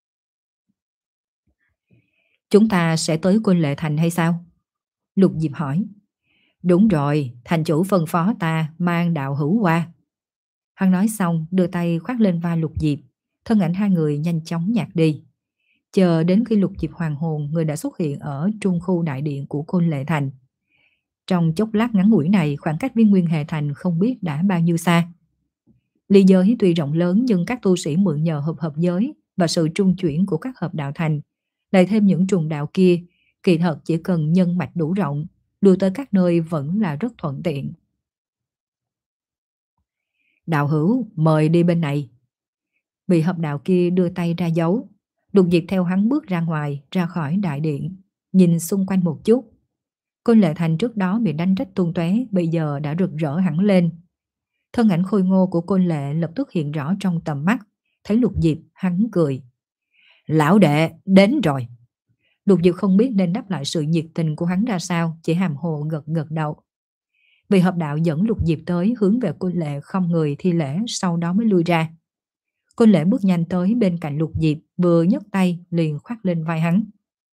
Chúng ta sẽ tới Côn Lệ Thành hay sao? Lục Diệp hỏi. Đúng rồi, thành chủ phân phó ta mang đạo hữu qua. Hắn nói xong đưa tay khoác lên vai Lục Diệp, thân ảnh hai người nhanh chóng nhạt đi. Chờ đến khi Lục Diệp hoàn hồn, người đã xuất hiện ở trung khu đại điện của Côn Lệ Thành. Trong chốc lát ngắn ngủi này, khoảng cách với Nguyên Hề Thành không biết đã bao nhiêu xa. Lý giới tuy rộng lớn nhưng các tu sĩ mượn nhờ hợp hợp giới và sự trung chuyển của các hợp đạo thành, lại thêm những trùng đạo kia, kỳ thật chỉ cần nhân mạch đủ rộng, đưa tới các nơi vẫn là rất thuận tiện. Đạo hữu, mời đi bên này. Vị hợp đạo kia đưa tay ra dấu. Lục Diệp theo hắn bước ra ngoài, ra khỏi đại điện, nhìn xung quanh một chút. Côn Lệ Thành trước đó bị đánh rách tung tóe, bây giờ đã rực rỡ hẳn lên. Thân ảnh khôi ngô của Côn Lệ lập tức hiện rõ trong tầm mắt. Thấy Lục Diệp, hắn cười. Lão đệ, đến rồi. Lục Diệp không biết nên đáp lại sự nhiệt tình của hắn ra sao, chỉ hàm hồ gật gật đầu. Vị hợp đạo dẫn Lục Diệp tới, hướng về Côn Lệ không người thi lễ, sau đó mới lui ra. Côn Lệ bước nhanh tới bên cạnh Lục Diệp, vừa nhấc tay liền khoác lên vai hắn.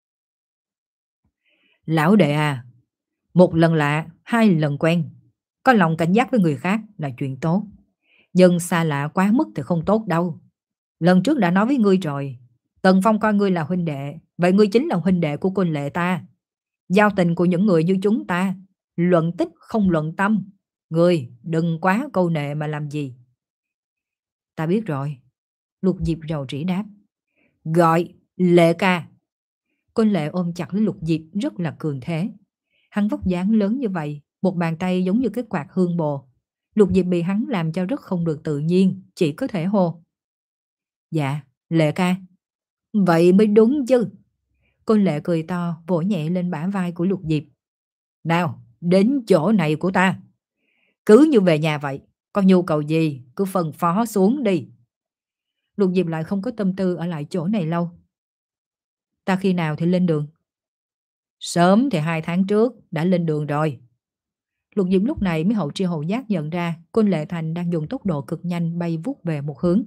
Lão đệ à, một lần lạ, hai lần quen. Có lòng cảnh giác với người khác là chuyện tốt, nhưng xa lạ quá mức thì không tốt đâu. Lần trước đã nói với ngươi rồi, Tần Phong coi ngươi là huynh đệ, vậy ngươi chính là huynh đệ của Côn Lệ ta. Giao tình của những người như chúng ta, luận tích không luận tâm. Ngươi đừng quá câu nệ mà làm gì. Ta biết rồi. Lục Diệp rầu rĩ đáp. Gọi Lệ ca. Côn Lệ ôm chặt lấy Lục Diệp rất là cường thế. Hắn vóc dáng lớn như vậy, một bàn tay giống như cái quạt hương bồ. Lục Diệp bị hắn làm cho rất không được tự nhiên, chỉ có thể hô. Dạ, Lệ ca. Vậy mới đúng chứ. Côn Lệ cười to, vỗ nhẹ lên bả vai của Lục Diệp. Nào, đến chỗ này của ta. Cứ như về nhà vậy, có nhu cầu gì cứ phân phó xuống đi. Lục Diệp lại không có tâm tư ở lại chỗ này lâu. Ta khi nào thì lên đường? Sớm thì hai tháng trước đã lên đường rồi. Lục Diệp lúc này mới hậu tri hậu giác nhận ra Côn Lệ Thành đang dùng tốc độ cực nhanh bay vút về một hướng.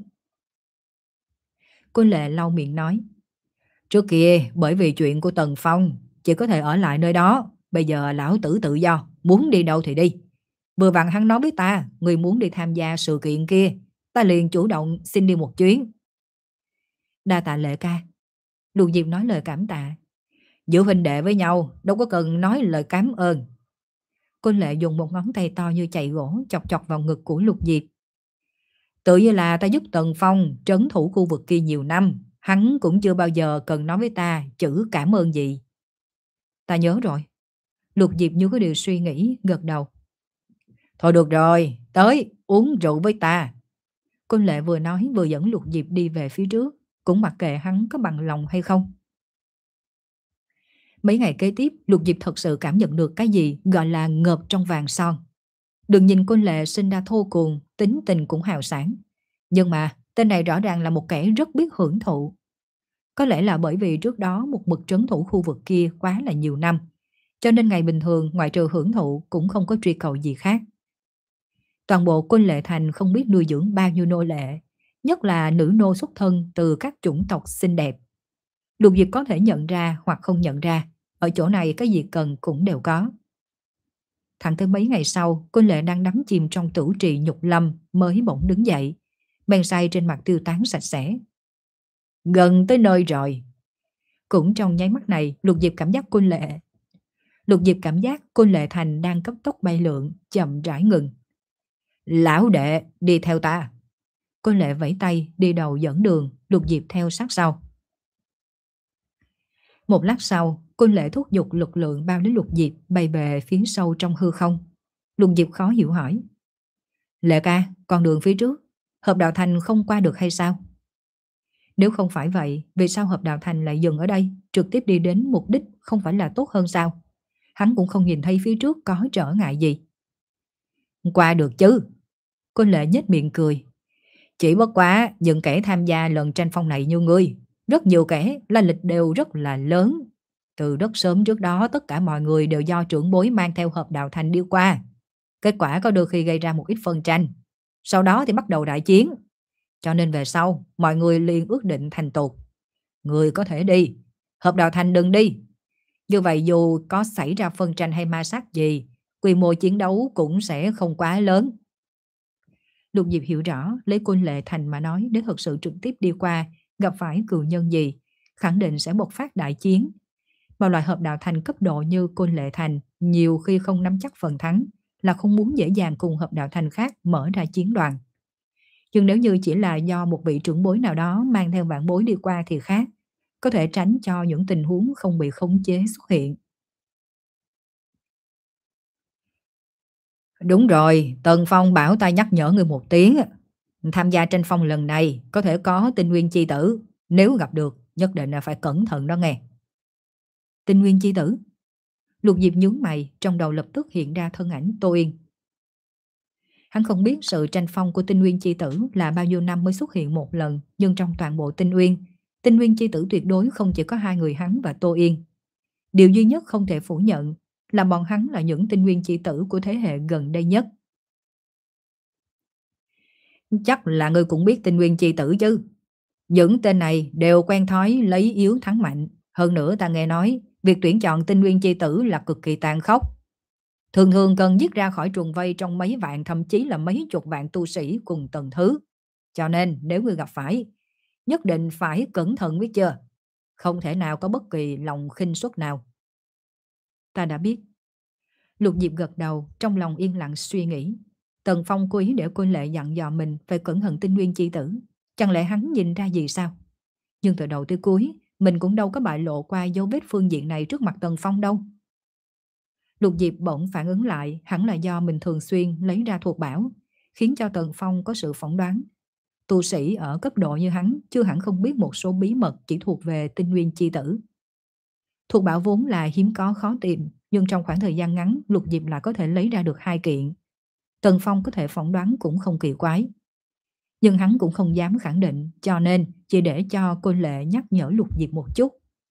Côn Lệ lau miệng nói. Trước kia bởi vì chuyện của Tần Phong chỉ có thể ở lại nơi đó. Bây giờ lão tử tự do, muốn đi đâu thì đi. Vừa vặn hắn nói với ta, người muốn đi tham gia sự kiện kia, ta liền chủ động xin đi một chuyến. Đa tạ Lệ ca. Lục Diệp nói lời cảm tạ. Giữa huynh đệ với nhau đâu có cần nói lời cảm ơn. Côn Lệ dùng một ngón tay to như chày gỗ chọc chọc vào ngực của Lục Diệp. Tự như là ta giúp Tần Phong trấn thủ khu vực kia nhiều năm, hắn cũng chưa bao giờ cần nói với ta chữ cảm ơn gì. Ta nhớ rồi. Lục Diệp như có điều suy nghĩ, gật đầu. Thôi được rồi, tới uống rượu với ta. Côn Lệ vừa nói vừa dẫn Lục Diệp đi về phía trước, cũng mặc kệ hắn có bằng lòng hay không. Mấy ngày kế tiếp, Lục Diệp thật sự cảm nhận được cái gì gọi là ngợp trong vàng son. Đừng nhìn Côn Lệ sinh ra thô cuồng, tính tình cũng hào sảng. Nhưng mà tên này rõ ràng là một kẻ rất biết hưởng thụ. Có lẽ là bởi vì trước đó một mực trấn thủ khu vực kia quá là nhiều năm, cho nên ngày bình thường ngoại trừ hưởng thụ cũng không có truy cầu gì khác. Toàn bộ Côn Lệ Thành không biết nuôi dưỡng bao nhiêu nô lệ, nhất là nữ nô xuất thân từ các chủng tộc xinh đẹp. Lục Diệp có thể nhận ra hoặc không nhận ra, ở chỗ này cái gì cần cũng đều có. Thẳng tới mấy ngày sau, Côn Lệ đang đắm chìm trong tử trì nhục lâm mới bỗng đứng dậy, men say trên mặt tiêu tán sạch sẽ. Gần tới nơi rồi. Cũng trong nháy mắt này, Lục Diệp cảm giác Côn Lệ Lục Diệp cảm giác Côn Lệ Thành đang cấp tốc bay lượn, chậm rãi ngừng. Lão đệ, đi theo ta. Côn Lệ vẫy tay, đi đầu dẫn đường, Lục Diệp theo sát sau. Một lát sau, Côn Lệ thúc giục lực lượng bao lấy Lục Diệp bay về phía sâu trong hư không. Lục Diệp khó hiểu hỏi. Lệ ca, con đường phía trước, Hợp Đạo Thành không qua được hay sao? Nếu không phải vậy, vì sao Hợp Đạo Thành lại dừng ở đây, trực tiếp đi đến mục đích không phải là tốt hơn sao? Hắn cũng không nhìn thấy phía trước có trở ngại gì. Qua được chứ. Côn Lệ nhếch miệng cười. Chỉ bất quá những kẻ tham gia lần tranh phong này như ngươi, rất nhiều kẻ lai lịch đều rất là lớn. Từ rất sớm trước đó tất cả mọi người đều do trưởng bối mang theo Hợp Đạo Thành đi qua. Kết quả có đôi khi gây ra một ít phân tranh. Sau đó thì bắt đầu đại chiến. Cho nên về sau mọi người liền ước định thành tục. Người có thể đi, Hợp Đạo Thành đừng đi. Như vậy dù có xảy ra phân tranh hay ma sát gì, quy mô chiến đấu cũng sẽ không quá lớn. Lục Diệp hiểu rõ, lấy Côn Lệ Thành mà nói, nếu thật sự trực tiếp đi qua, gặp phải cừu nhân gì, khẳng định sẽ bộc phát đại chiến. Mà loại Hợp Đạo Thành cấp độ như Côn Lệ Thành, nhiều khi không nắm chắc phần thắng, là không muốn dễ dàng cùng Hợp Đạo Thành khác mở ra chiến đoàn. Nhưng nếu như chỉ là do một vị trưởng bối nào đó mang theo vạn bối đi qua thì khác, có thể tránh cho những tình huống không bị khống chế xuất hiện. Đúng rồi, Tần Phong bảo ta nhắc nhở người một tiếng. Tham gia tranh phong lần này có thể có tinh nguyên chi tử. Nếu gặp được, nhất định là phải cẩn thận đó nghe. Tinh nguyên chi tử? Lục Diệp nhướng mày, trong đầu lập tức hiện ra thân ảnh Tô Yên. Hắn không biết sự tranh phong của tinh nguyên chi tử là bao nhiêu năm mới xuất hiện một lần, nhưng trong toàn bộ tinh nguyên, tinh nguyên chi tử tuyệt đối không chỉ có hai người hắn và Tô Yên. Điều duy nhất không thể phủ nhận là bọn hắn là những tinh nguyên chi tử của thế hệ gần đây nhất. Chắc là ngươi cũng biết tinh nguyên chi tử chứ. Những tên này đều quen thói lấy yếu thắng mạnh. Hơn nữa ta nghe nói, việc tuyển chọn tinh nguyên chi tử là cực kỳ tàn khốc. Thường thường cần giết ra khỏi trùng vây trong mấy vạn, thậm chí là mấy chục vạn tu sĩ cùng tầng thứ. Cho nên nếu ngươi gặp phải, nhất định phải cẩn thận biết chưa? Không thể nào có bất kỳ lòng khinh suất nào. Ta đã biết. Lục Diệp gật đầu, trong lòng yên lặng suy nghĩ. Tần Phong cố ý để Côn Lệ dặn dò mình phải cẩn thận tinh nguyên chi tử. Chẳng lẽ hắn nhìn ra gì sao? Nhưng từ đầu tới cuối, mình cũng đâu có bại lộ qua dấu vết phương diện này trước mặt Tần Phong đâu. Lục Diệp bỗng phản ứng lại, hẳn là do mình thường xuyên lấy ra thuộc bảo, khiến cho Tần Phong có sự phỏng đoán. Tu sĩ ở cấp độ như hắn chưa hẳn không biết một số bí mật chỉ thuộc về tinh nguyên chi tử. Thuộc bảo vốn là hiếm có khó tìm, nhưng trong khoảng thời gian ngắn Lục Diệp lại có thể lấy ra được hai kiện. Tần Phong có thể phỏng đoán cũng không kỳ quái. Nhưng hắn cũng không dám khẳng định, cho nên chỉ để cho Côn Lệ nhắc nhở Lục Diệp một chút.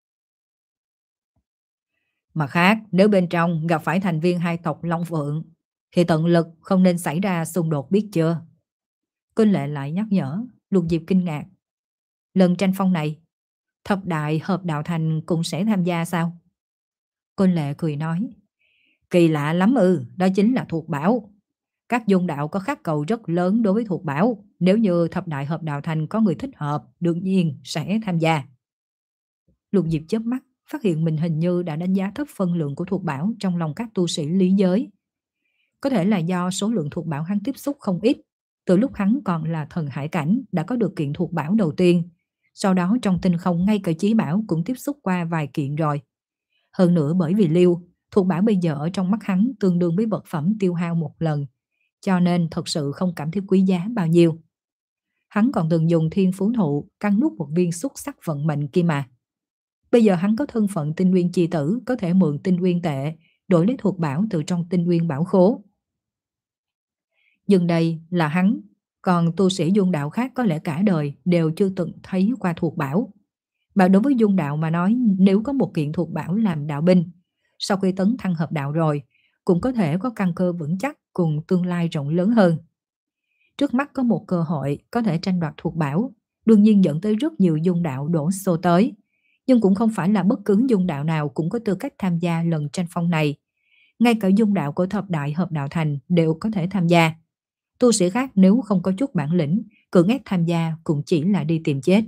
Mặt khác, nếu bên trong gặp phải thành viên hai tộc Long Phượng, thì tận lực không nên xảy ra xung đột biết chưa? Côn Lệ lại nhắc nhở. Lục Diệp kinh ngạc. Lần tranh phong này, thập đại Hợp Đạo Thành cũng sẽ tham gia sao? Côn Lệ cười nói. Kỳ lạ lắm ư, đó chính là thuộc bảo. Các dung đạo có khát cầu rất lớn đối với thuộc bảo. Nếu như thập đại Hợp Đạo Thành có người thích hợp, đương nhiên sẽ tham gia. Lục Diệp chớp mắt, phát hiện mình hình như đã đánh giá thấp phân lượng của thuộc bảo trong lòng các tu sĩ lý giới. Có thể là do số lượng thuộc bảo hắn tiếp xúc không ít. Từ lúc hắn còn là thần hải cảnh đã có được kiện thuộc bảo đầu tiên. Sau đó trong tinh không ngay cả chí bảo cũng tiếp xúc qua vài kiện rồi. Hơn nữa bởi vì lưu, thuộc bảo bây giờ ở trong mắt hắn tương đương với vật phẩm tiêu hao một lần. Cho nên thật sự không cảm thấy quý giá bao nhiêu. Hắn còn từng dùng thiên phú thụ cắn nuốt một viên xúc sắc vận mệnh kia mà. Bây giờ hắn có thân phận tinh nguyên chi tử, có thể mượn tinh nguyên tệ đổi lấy thuộc bảo từ trong tinh nguyên bảo khố. Nhưng đây là hắn, còn tu sĩ dung đạo khác có lẽ cả đời đều chưa từng thấy qua thuộc bảo. Và đối với dung đạo mà nói, nếu có một kiện thuộc bảo làm đạo binh, sau khi tấn thăng hợp đạo rồi, cũng có thể có căn cơ vững chắc cùng tương lai rộng lớn hơn. Trước mắt có một cơ hội có thể tranh đoạt thuộc bảo, đương nhiên dẫn tới rất nhiều dung đạo đổ xô tới. Nhưng cũng không phải là bất cứ dung đạo nào cũng có tư cách tham gia lần tranh phong này. Ngay cả dung đạo của thập đại hợp đạo thành đều có thể tham gia. Tu sĩ khác nếu không có chút bản lĩnh, cưỡng ép tham gia cũng chỉ là đi tìm chết.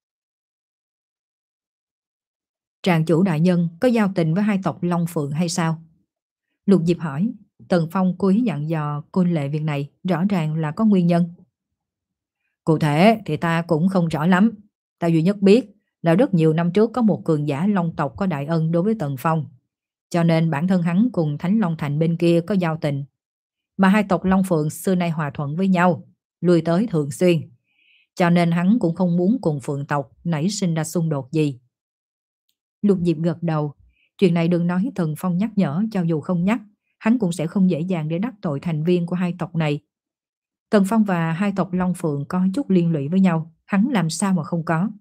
Tràng chủ đại nhân có giao tình với hai tộc Long Phượng hay sao? Lục Diệp hỏi. Tần Phong cố ý dặn dò Côn Lệ việc này, rõ ràng là có nguyên nhân. Cụ thể thì ta cũng không rõ lắm. Ta duy nhất biết là rất nhiều năm trước có một cường giả Long tộc có đại ân đối với Tần Phong. Cho nên bản thân hắn cùng Thánh Long Thành bên kia có giao tình. Mà hai tộc Long Phượng xưa nay hòa thuận với nhau, lui tới thường xuyên. Cho nên hắn cũng không muốn cùng Phượng tộc nảy sinh ra xung đột gì. Lục Diệp gật đầu. Chuyện này đừng nói Tần Phong nhắc nhở, cho dù không nhắc, hắn cũng sẽ không dễ dàng để đắc tội thành viên của hai tộc này. Tần Phong và hai tộc Long Phượng có chút liên lụy với nhau, hắn làm sao mà không có.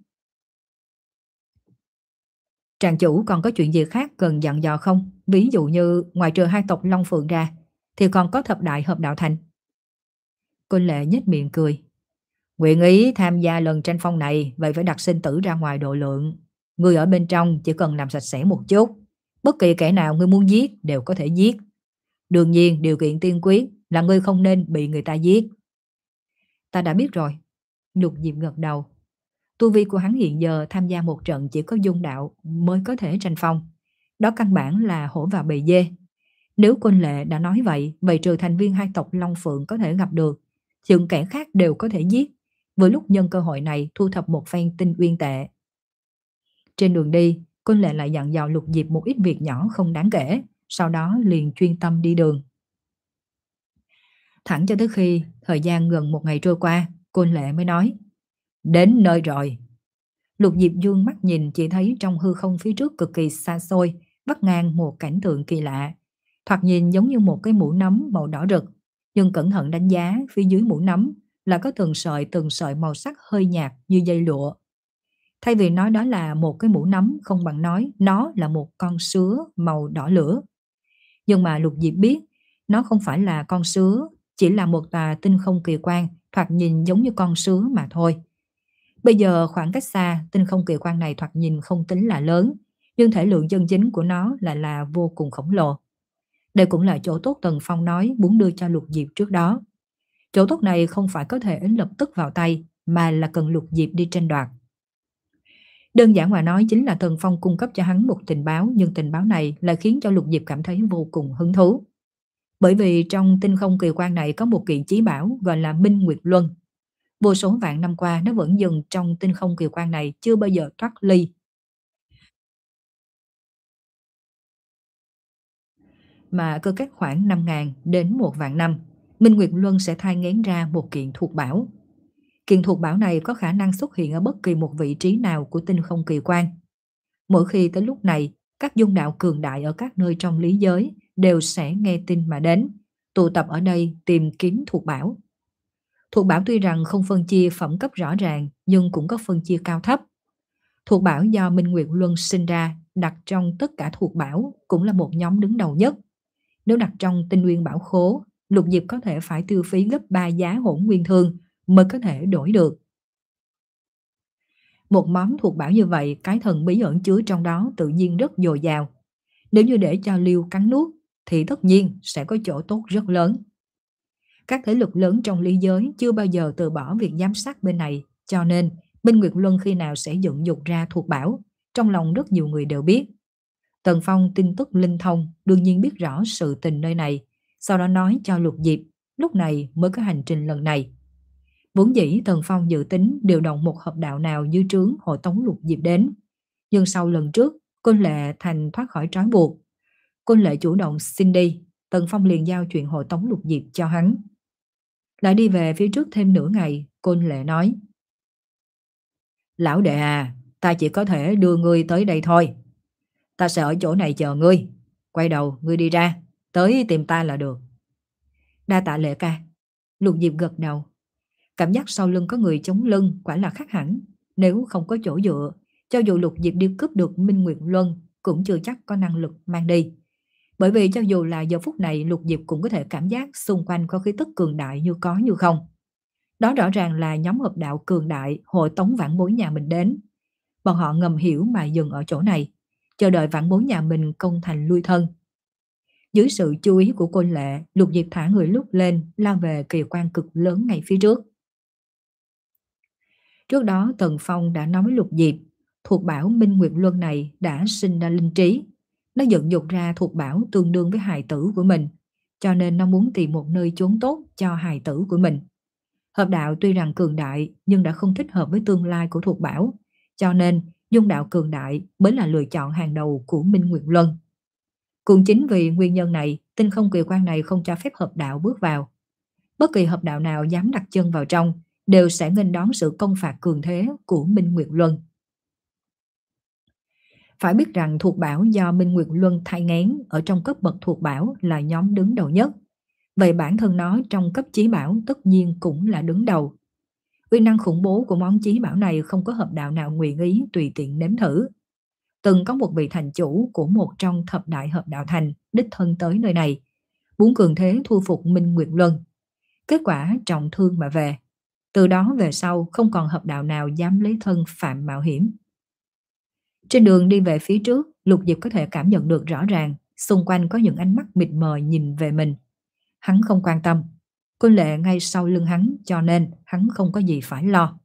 Tràng chủ còn có chuyện gì khác cần dặn dò không? Ví dụ như ngoài trừ hai tộc Long Phượng ra, thì còn có thập đại hợp đạo thành. Côn Lệ nhếch miệng cười. Nguyện ý tham gia lần tranh phong này, vậy phải đặt sinh tử ra ngoài độ lượng. Người ở bên trong chỉ cần làm sạch sẽ một chút. Bất kỳ kẻ nào ngươi muốn giết đều có thể giết. Đương nhiên điều kiện tiên quyết là ngươi không nên bị người ta giết. Ta đã biết rồi. Lục Diệp gật đầu. Tu vi của hắn hiện giờ tham gia một trận chỉ có dung đạo mới có thể tranh phong. Đó căn bản là hổ vào bầy dê. Nếu Côn Lệ đã nói vậy, vậy trừ thành viên hai tộc Long Phượng có thể gặp được, những kẻ khác đều có thể giết. Vừa lúc nhân cơ hội này thu thập một phen tinh uyên tệ. Trên đường đi, Côn Lệ lại dặn dò Lục Diệp một ít việc nhỏ không đáng kể, sau đó liền chuyên tâm đi đường. Thẳng cho tới khi thời gian gần một ngày trôi qua, Côn Lệ mới nói: Đến nơi rồi. Lục Diệp dương mắt nhìn, chỉ thấy trong hư không phía trước cực kỳ xa xôi, vắt ngang một cảnh tượng kỳ lạ. Thoạt nhìn giống như một cái mũ nấm màu đỏ rực, nhưng cẩn thận đánh giá phía dưới mũ nấm là có từng sợi từng sợi màu sắc hơi nhạt như dây lụa. Thay vì nói đó là một cái mũ nấm, không bằng nói nó là một con sứa màu đỏ lửa. Nhưng mà Lục Diệp biết nó không phải là con sứa, chỉ là một tòa tinh không kỳ quan, thoạt nhìn giống như con sứa mà thôi. Bây giờ khoảng cách xa, tinh không kỳ quan này thoạt nhìn không tính là lớn, nhưng thể lượng chân chính của nó lại là vô cùng khổng lồ. Đây cũng là chỗ tốt Tần Phong nói muốn đưa cho Lục Diệp trước đó. Chỗ tốt này không phải có thể lập tức vào tay, mà là cần Lục Diệp đi tranh đoạt. Đơn giản mà nói chính là Tần Phong cung cấp cho hắn một tình báo, nhưng tình báo này lại khiến cho Lục Diệp cảm thấy vô cùng hứng thú. Bởi vì trong tinh không kỳ quan này có một kiện chí bảo gọi là Minh Nguyệt Luân. Vô số vạn năm qua nó vẫn dừng trong tinh không kỳ quan này, chưa bao giờ thoát ly. Mà cứ cách khoảng năm ngàn đến một vạn năm, Minh Nguyệt Luân sẽ thai nghén ra một kiện thuộc bảo. Kiện thuộc bảo này có khả năng xuất hiện ở bất kỳ một vị trí nào của tinh không kỳ quan. Mỗi khi tới lúc này, các dung đạo cường đại ở các nơi trong lý giới đều sẽ nghe tin mà đến, tụ tập ở đây tìm kiếm thuộc bảo. Thuộc bảo tuy rằng không phân chia phẩm cấp rõ ràng, nhưng cũng có phân chia cao thấp. Thuộc bảo do Minh Nguyệt Luân sinh ra, đặt trong tất cả thuộc bảo cũng là một nhóm đứng đầu nhất. Nếu đặt trong tinh nguyên bảo khố, Lục Diệp có thể phải tiêu phí gấp ba giá hỗn nguyên thương mới có thể đổi được. Một món thuộc bảo như vậy, cái thần bí ẩn chứa trong đó tự nhiên rất dồi dào. Nếu như để cho Liêu cắn nuốt, thì tất nhiên sẽ có chỗ tốt rất lớn. Các thế lực lớn trong lý giới chưa bao giờ từ bỏ việc giám sát bên này, cho nên Minh Nguyệt Luân khi nào sẽ dựng dục ra thuộc bảo, trong lòng rất nhiều người đều biết. Tần Phong tin tức linh thông, đương nhiên biết rõ sự tình nơi này, sau đó nói cho Lục Diệp, lúc này mới có hành trình lần này. Vốn dĩ Tần Phong dự tính điều động một hợp đạo nào dưới trướng hộ tống Lục Diệp đến, nhưng sau lần trước Côn Lệ thành thoát khỏi trói buộc, Côn Lệ chủ động xin đi, Tần Phong liền giao chuyện hộ tống Lục Diệp cho hắn. Lại đi về phía trước thêm nửa ngày, Côn Lệ nói: Lão đệ à, ta chỉ có thể đưa ngươi tới đây thôi. Ta sẽ ở chỗ này chờ ngươi. Quay đầu, ngươi đi ra, tới tìm ta là được. Đa tạ Lệ ca. Lục Diệp gật đầu. Cảm giác sau lưng có người chống lưng quả là khác hẳn. Nếu không có chỗ dựa, cho dù Lục Diệp đi cướp được Minh Nguyệt Luân cũng chưa chắc có năng lực mang đi. Bởi vì cho dù là giờ phút này Lục Diệp cũng có thể cảm giác xung quanh có khí tức cường đại như có như không. Đó rõ ràng là nhóm hợp đạo cường đại hội tống vãn bối nhà mình đến. Bọn họ ngầm hiểu mà dừng ở chỗ này, chờ đợi vãn bối nhà mình công thành lui thân. Dưới sự chú ý của Côn Lệ, Lục Diệp thả người lúc lên, lao về kỳ quan cực lớn ngay phía trước. Trước đó Tần Phong đã nói với Lục Diệp, thuộc bảo Minh Nguyệt Luân này đã sinh ra linh trí. Nó dựng dục ra thuộc bảo tương đương với hài tử của mình, cho nên nó muốn tìm một nơi trốn tốt cho hài tử của mình. Hợp đạo tuy rằng cường đại nhưng đã không thích hợp với tương lai của thuộc bảo, cho nên dung đạo cường đại mới là lựa chọn hàng đầu của Minh Nguyệt Luân. Cũng chính vì nguyên nhân này, tinh không kỳ quan này không cho phép hợp đạo bước vào. Bất kỳ hợp đạo nào dám đặt chân vào trong đều sẽ nghênh đón sự công phạt cường thế của Minh Nguyệt Luân. Phải biết rằng thuộc bảo do Minh Nguyệt Luân thai nghén ở trong cấp bậc thuộc bảo là nhóm đứng đầu nhất. Vậy bản thân nó trong cấp chí bảo tất nhiên cũng là đứng đầu. Uy năng khủng bố của món chí bảo này không có hợp đạo nào nguyện ý tùy tiện nếm thử. Từng có một vị thành chủ của một trong thập đại hợp đạo thành đích thân tới nơi này, muốn cường thế thu phục Minh Nguyệt Luân. Kết quả trọng thương mà về. Từ đó về sau không còn hợp đạo nào dám lấy thân phạm mạo hiểm. Trên đường đi về phía trước, Lục Diệp có thể cảm nhận được rõ ràng xung quanh có những ánh mắt mịt mờ nhìn về mình. Hắn không quan tâm. Côn Lệ ngay sau lưng hắn, cho nên hắn không có gì phải lo.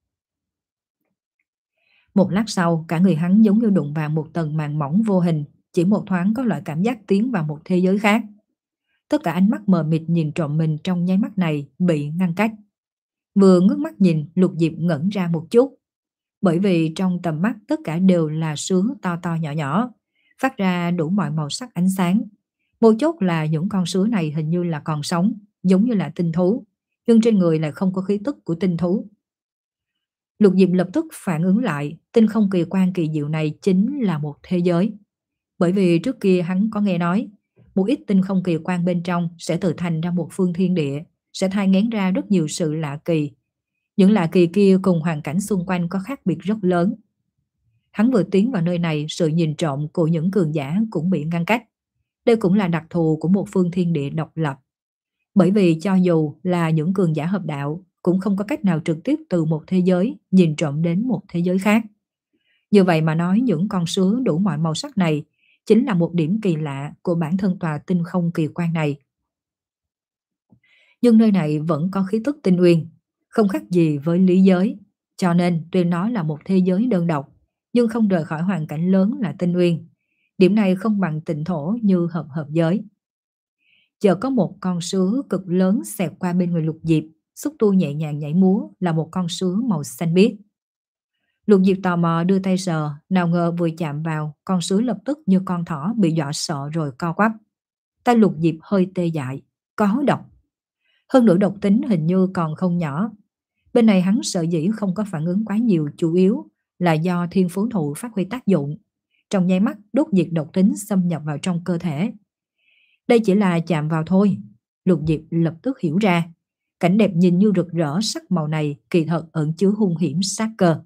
Một lát sau, cả người hắn giống như đụng vào một tầng màng mỏng vô hình, chỉ một thoáng có loại cảm giác tiến vào một thế giới khác. Tất cả ánh mắt mờ mịt nhìn trộm mình trong nháy mắt này bị ngăn cách. Vừa ngước mắt nhìn, Lục Diệp ngẩn ra một chút. Bởi vì trong tầm mắt tất cả đều là sứa to to nhỏ nhỏ, phát ra đủ mọi màu sắc ánh sáng. Một chốt là những con sứa này hình như là còn sống, giống như là tinh thú, nhưng trên người lại không có khí tức của tinh thú. Lục Diệp lập tức phản ứng lại, tinh không kỳ quan kỳ diệu này chính là một thế giới. Bởi vì trước kia hắn có nghe nói, một ít tinh không kỳ quan bên trong sẽ tự thành ra một phương thiên địa, sẽ thai nghén ra rất nhiều sự lạ kỳ. Những lạ kỳ kia cùng hoàn cảnh xung quanh có khác biệt rất lớn. Hắn vừa tiến vào nơi này, sự nhìn trộm của những cường giả cũng bị ngăn cách. Đây cũng là đặc thù của một phương thiên địa độc lập. Bởi vì cho dù là những cường giả hợp đạo cũng không có cách nào trực tiếp từ một thế giới nhìn trộm đến một thế giới khác. Như vậy mà nói, những con sứa đủ mọi màu sắc này chính là một điểm kỳ lạ của bản thân tòa tinh không kỳ quan này. Nhưng nơi này vẫn có khí tức tinh uyên, không khác gì với lý giới, cho nên tuy nó là một thế giới đơn độc, nhưng không rời khỏi hoàn cảnh lớn là tinh uyên. Điểm này không bằng tịnh thổ như hợp hợp giới. Giờ có một con sứa cực lớn xẹt qua bên người Lục Diệp, xúc tu nhẹ nhàng nhảy múa là một con sứa màu xanh biếc. Lục Diệp tò mò đưa tay sờ, nào ngờ vừa chạm vào, con sứa lập tức như con thỏ bị dọa sợ rồi co quắp. Tay Lục Diệp hơi tê dại, có độc. Hơn nữa độc tính hình như còn không nhỏ. Bên này hắn sợ dĩ không có phản ứng quá nhiều, chủ yếu là do thiên phú thụ phát huy tác dụng. Trong nháy mắt đốt diệt độc tính xâm nhập vào trong cơ thể. Đây chỉ là chạm vào thôi. Lục Diệp lập tức hiểu ra. Cảnh đẹp nhìn như rực rỡ sắc màu này kỳ thật ẩn chứa hung hiểm sát cơ.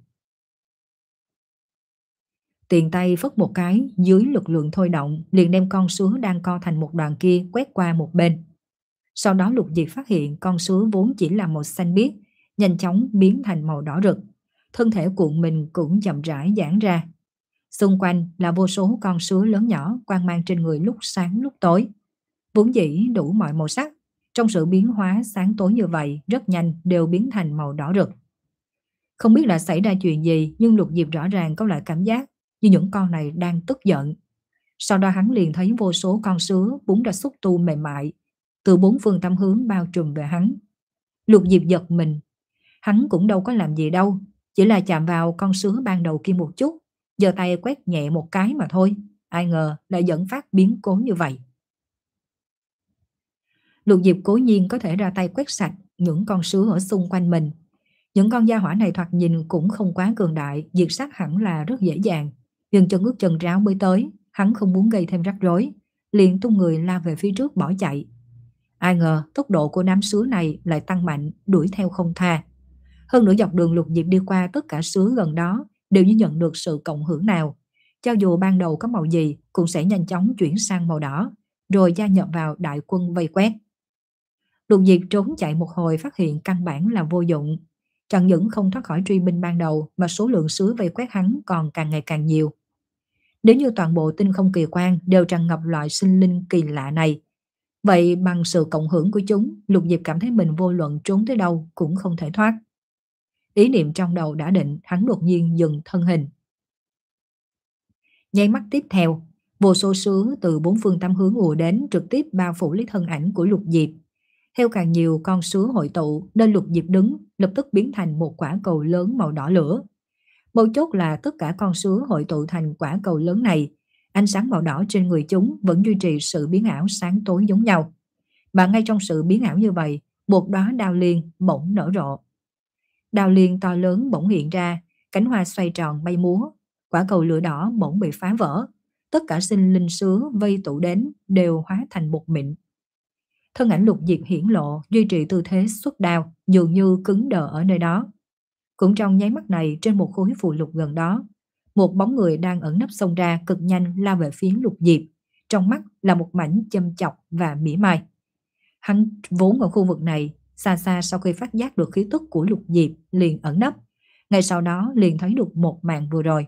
Tiền tay phất một cái, dưới lực lượng thôi động liền đem con sứa đang co thành một đoàn kia quét qua một bên. Sau đó Lục Diệp phát hiện con sứa vốn chỉ là màu xanh biếc, nhanh chóng biến thành màu đỏ rực. Thân thể cuộn mình cũng chậm rãi giãn ra. Xung quanh là vô số con sứa lớn nhỏ, quang mang trên người lúc sáng lúc tối. Vốn dĩ đủ mọi màu sắc, trong sự biến hóa sáng tối như vậy rất nhanh đều biến thành màu đỏ rực. Không biết là xảy ra chuyện gì, nhưng Lục Diệp rõ ràng có loại cảm giác như những con này đang tức giận. Sau đó hắn liền thấy vô số con sứa búng ra xúc tu mềm mại, từ bốn phương tám hướng bao trùm về hắn. Lục Diệp giật mình. Hắn cũng đâu có làm gì đâu, chỉ là chạm vào con sứa ban đầu kia một chút, giơ tay quét nhẹ một cái mà thôi. Ai ngờ lại dẫn phát biến cố như vậy. Lục Diệp cố nhiên có thể ra tay quét sạch, những con sứa ở xung quanh mình. Những con gia hỏa này thoạt nhìn cũng không quá cường đại, diệt sát hẳn là rất dễ dàng. Nhưng chân ướt chân ráo mới tới, hắn không muốn gây thêm rắc rối, liền tung người lao về phía trước bỏ chạy. Ai ngờ tốc độ của đám sứa này lại tăng mạnh, đuổi theo không tha. Hơn nữa dọc đường Lục Diệp đi qua tất cả sứa gần đó đều như nhận được sự cộng hưởng nào. Cho dù ban đầu có màu gì cũng sẽ nhanh chóng chuyển sang màu đỏ, rồi gia nhập vào đại quân vây quét. Lục Diệp trốn chạy một hồi phát hiện căn bản là vô dụng. Chẳng những không thoát khỏi truy binh ban đầu mà số lượng sứa vây quét hắn còn càng ngày càng nhiều. Nếu như toàn bộ tinh không kỳ quan đều tràn ngập loại sinh linh kỳ lạ này, vậy bằng sự cộng hưởng của chúng, Lục Diệp cảm thấy mình vô luận trốn tới đâu cũng không thể thoát. Ý niệm trong đầu đã định, hắn đột nhiên dừng thân hình. Nháy mắt tiếp theo, vô số sứa từ bốn phương tám hướng ùa đến trực tiếp bao phủ lấy thân ảnh của Lục Diệp. Theo càng nhiều con sứa hội tụ, nơi Lục Diệp đứng lập tức biến thành một quả cầu lớn màu đỏ lửa. Mấu chốt là tất cả con sứa hội tụ thành quả cầu lớn này, ánh sáng màu đỏ trên người chúng vẫn duy trì sự biến ảo sáng tối giống nhau. Và ngay trong sự biến ảo như vậy, một đóa đao liên bỗng nở rộ. Đao liên to lớn bỗng hiện ra, cánh hoa xoay tròn bay múa, quả cầu lửa đỏ bỗng bị phá vỡ. Tất cả sinh linh sứa vây tụ đến đều hóa thành bột mịn. Thân ảnh Lục Diệp hiển lộ, duy trì tư thế xuất đao, dường như cứng đờ ở nơi đó. Cũng trong nháy mắt này, trên một khối phù lục gần đó, một bóng người đang ẩn nấp xông ra cực nhanh lao về phía Lục Diệp, trong mắt là một mảnh châm chọc và mỉa mai. Hắn vốn ở khu vực này, xa xa sau khi phát giác được khí tức của Lục Diệp liền ẩn nấp, ngay sau đó liền thấy được một màn vừa rồi.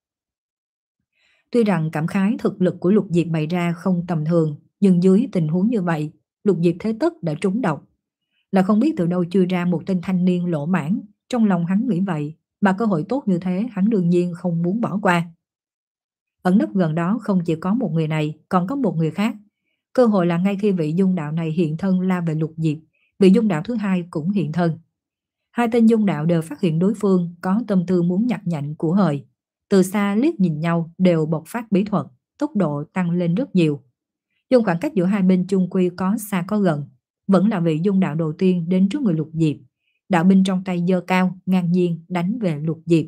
Tuy rằng cảm khái thực lực của Lục Diệp bày ra không tầm thường, nhưng dưới tình huống như vậy, Lục Diệp thế tất đã trúng độc. Là không biết từ đâu chui ra một tên thanh niên lỗ mãng, trong lòng hắn nghĩ vậy, mà cơ hội tốt như thế hắn đương nhiên không muốn bỏ qua. Ẩn nấp gần đó không chỉ có một người này, còn có một người khác. Cơ hội là ngay khi vị dung đạo này hiện thân la về Lục Diệp, vị dung đạo thứ hai cũng hiện thân. Hai tên dung đạo đều phát hiện đối phương có tâm tư muốn nhặt nhạnh của hời. Từ xa liếc nhìn nhau đều bộc phát bí thuật, tốc độ tăng lên rất nhiều. Nhưng khoảng cách giữa hai bên chung quy có xa có gần, vẫn là vị dung đạo đầu tiên đến trước người Lục Diệp. Đạo binh trong tay giơ cao, ngang nhiên đánh về Lục Diệp.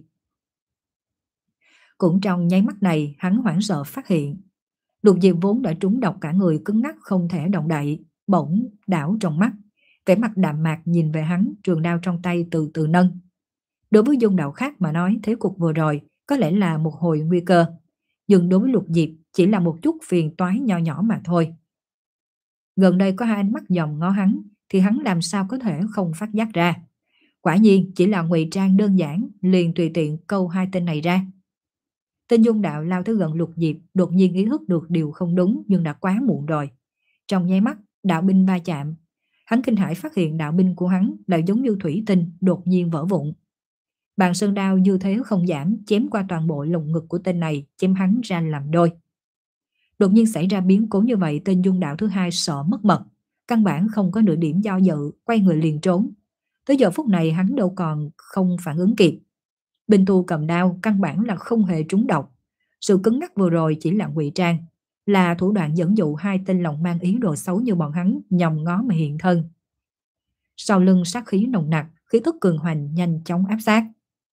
Cũng trong nháy mắt này, hắn hoảng sợ phát hiện, Lục Diệp vốn đã trúng độc cả người cứng ngắc không thể động đậy, bỗng đảo trong mắt, vẻ mặt đạm mạc nhìn về hắn, trường đao trong tay từ từ nâng. Đối với dung đạo khác mà nói, thế cục vừa rồi có lẽ là một hồi nguy cơ, nhưng đối với Lục Diệp chỉ là một chút phiền toái nho nhỏ mà thôi. Gần đây có hai ánh mắt dòm ngó hắn, thì hắn làm sao có thể không phát giác ra. Quả nhiên chỉ là ngụy trang đơn giản, liền tùy tiện câu hai tên này ra. Tên dung đạo lao tới gần Lục Diệp, đột nhiên ý thức được điều không đúng nhưng đã quá muộn rồi. Trong nháy mắt, đạo binh va chạm. Hắn kinh hãi phát hiện đạo binh của hắn lại giống như thủy tinh đột nhiên vỡ vụn. Bàn sơn đao như thế không giảm, chém qua toàn bộ lồng ngực của tên này, chém hắn ra làm đôi. Đột nhiên xảy ra biến cố như vậy, tên dung đạo thứ hai sợ mất mật, căn bản không có nửa điểm do dự, quay người liền trốn. Tới giờ phút này hắn đâu còn không phản ứng kịp. Binh tu cầm đao căn bản là không hề trúng độc. Sự cứng ngắc vừa rồi chỉ là ngụy trang, là thủ đoạn dẫn dụ hai tên lòng mang ý đồ xấu như bọn hắn nhòm ngó mà hiện thân. Sau lưng sát khí nồng nặc, khí tức cường hoành nhanh chóng áp sát.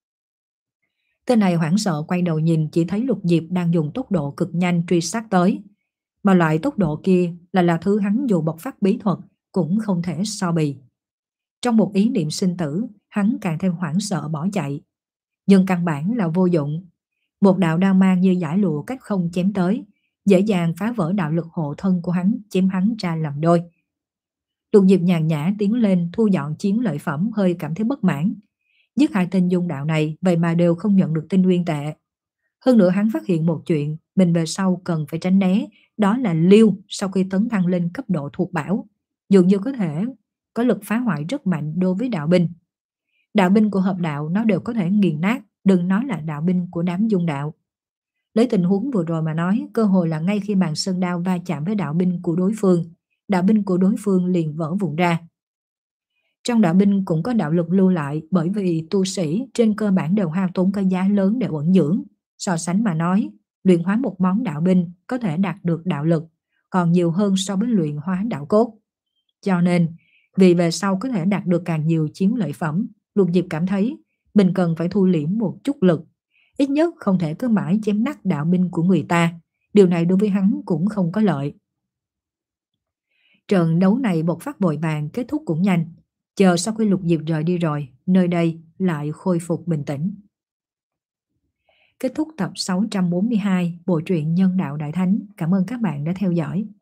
Tên này hoảng sợ quay đầu nhìn, chỉ thấy Lục Diệp đang dùng tốc độ cực nhanh truy sát tới. Mà loại tốc độ kia là là thứ hắn dù bộc phát bí thuật cũng không thể so bì. Trong một ý niệm sinh tử, hắn càng thêm hoảng sợ bỏ chạy. Nhưng căn bản là vô dụng. Một đạo đao mang như giải lụa cách không chém tới, dễ dàng phá vỡ đạo lực hộ thân của hắn, chém hắn ra làm đôi. Lục Diệp nhàn nhã tiến lên thu dọn chiến lợi phẩm, hơi cảm thấy bất mãn. Giết hai tên dung đạo này vậy mà đều không nhận được tinh nguyên tệ. Hơn nữa hắn phát hiện một chuyện mình về sau cần phải tránh né, đó là Liêu sau khi tấn thăng lên cấp độ thuộc bảo, dường như có thể có lực phá hoại rất mạnh đối với đạo binh. Đạo binh của hợp đạo nó đều có thể nghiền nát, đừng nói là đạo binh của đám dung đạo. Lấy tình huống vừa rồi mà nói, cơ hội là ngay khi bàn sơn đao va chạm với đạo binh của đối phương, đạo binh của đối phương liền vỡ vụn ra. Trong đạo binh cũng có đạo lực lưu lại, bởi vì tu sĩ trên cơ bản đều hao tốn cái giá lớn để ẩn dưỡng. So sánh mà nói, luyện hóa một món đạo binh có thể đạt được đạo lực còn nhiều hơn so với luyện hóa đạo cốt. Cho nên, Vì về sau có thể đạt được càng nhiều chiến lợi phẩm, Lục Diệp cảm thấy mình cần phải thu liễm một chút lực. Ít nhất không thể cứ mãi chém nát đạo binh của người ta. Điều này đối với hắn cũng không có lợi. Trận đấu này bộc phát vội vàng, kết thúc cũng nhanh. Chờ sau khi Lục Diệp rời đi rồi, nơi đây lại khôi phục bình tĩnh. Kết thúc tập sáu trăm bốn mươi hai Bộ truyện Nhân Đạo Đại Thánh. Cảm ơn các bạn đã theo dõi.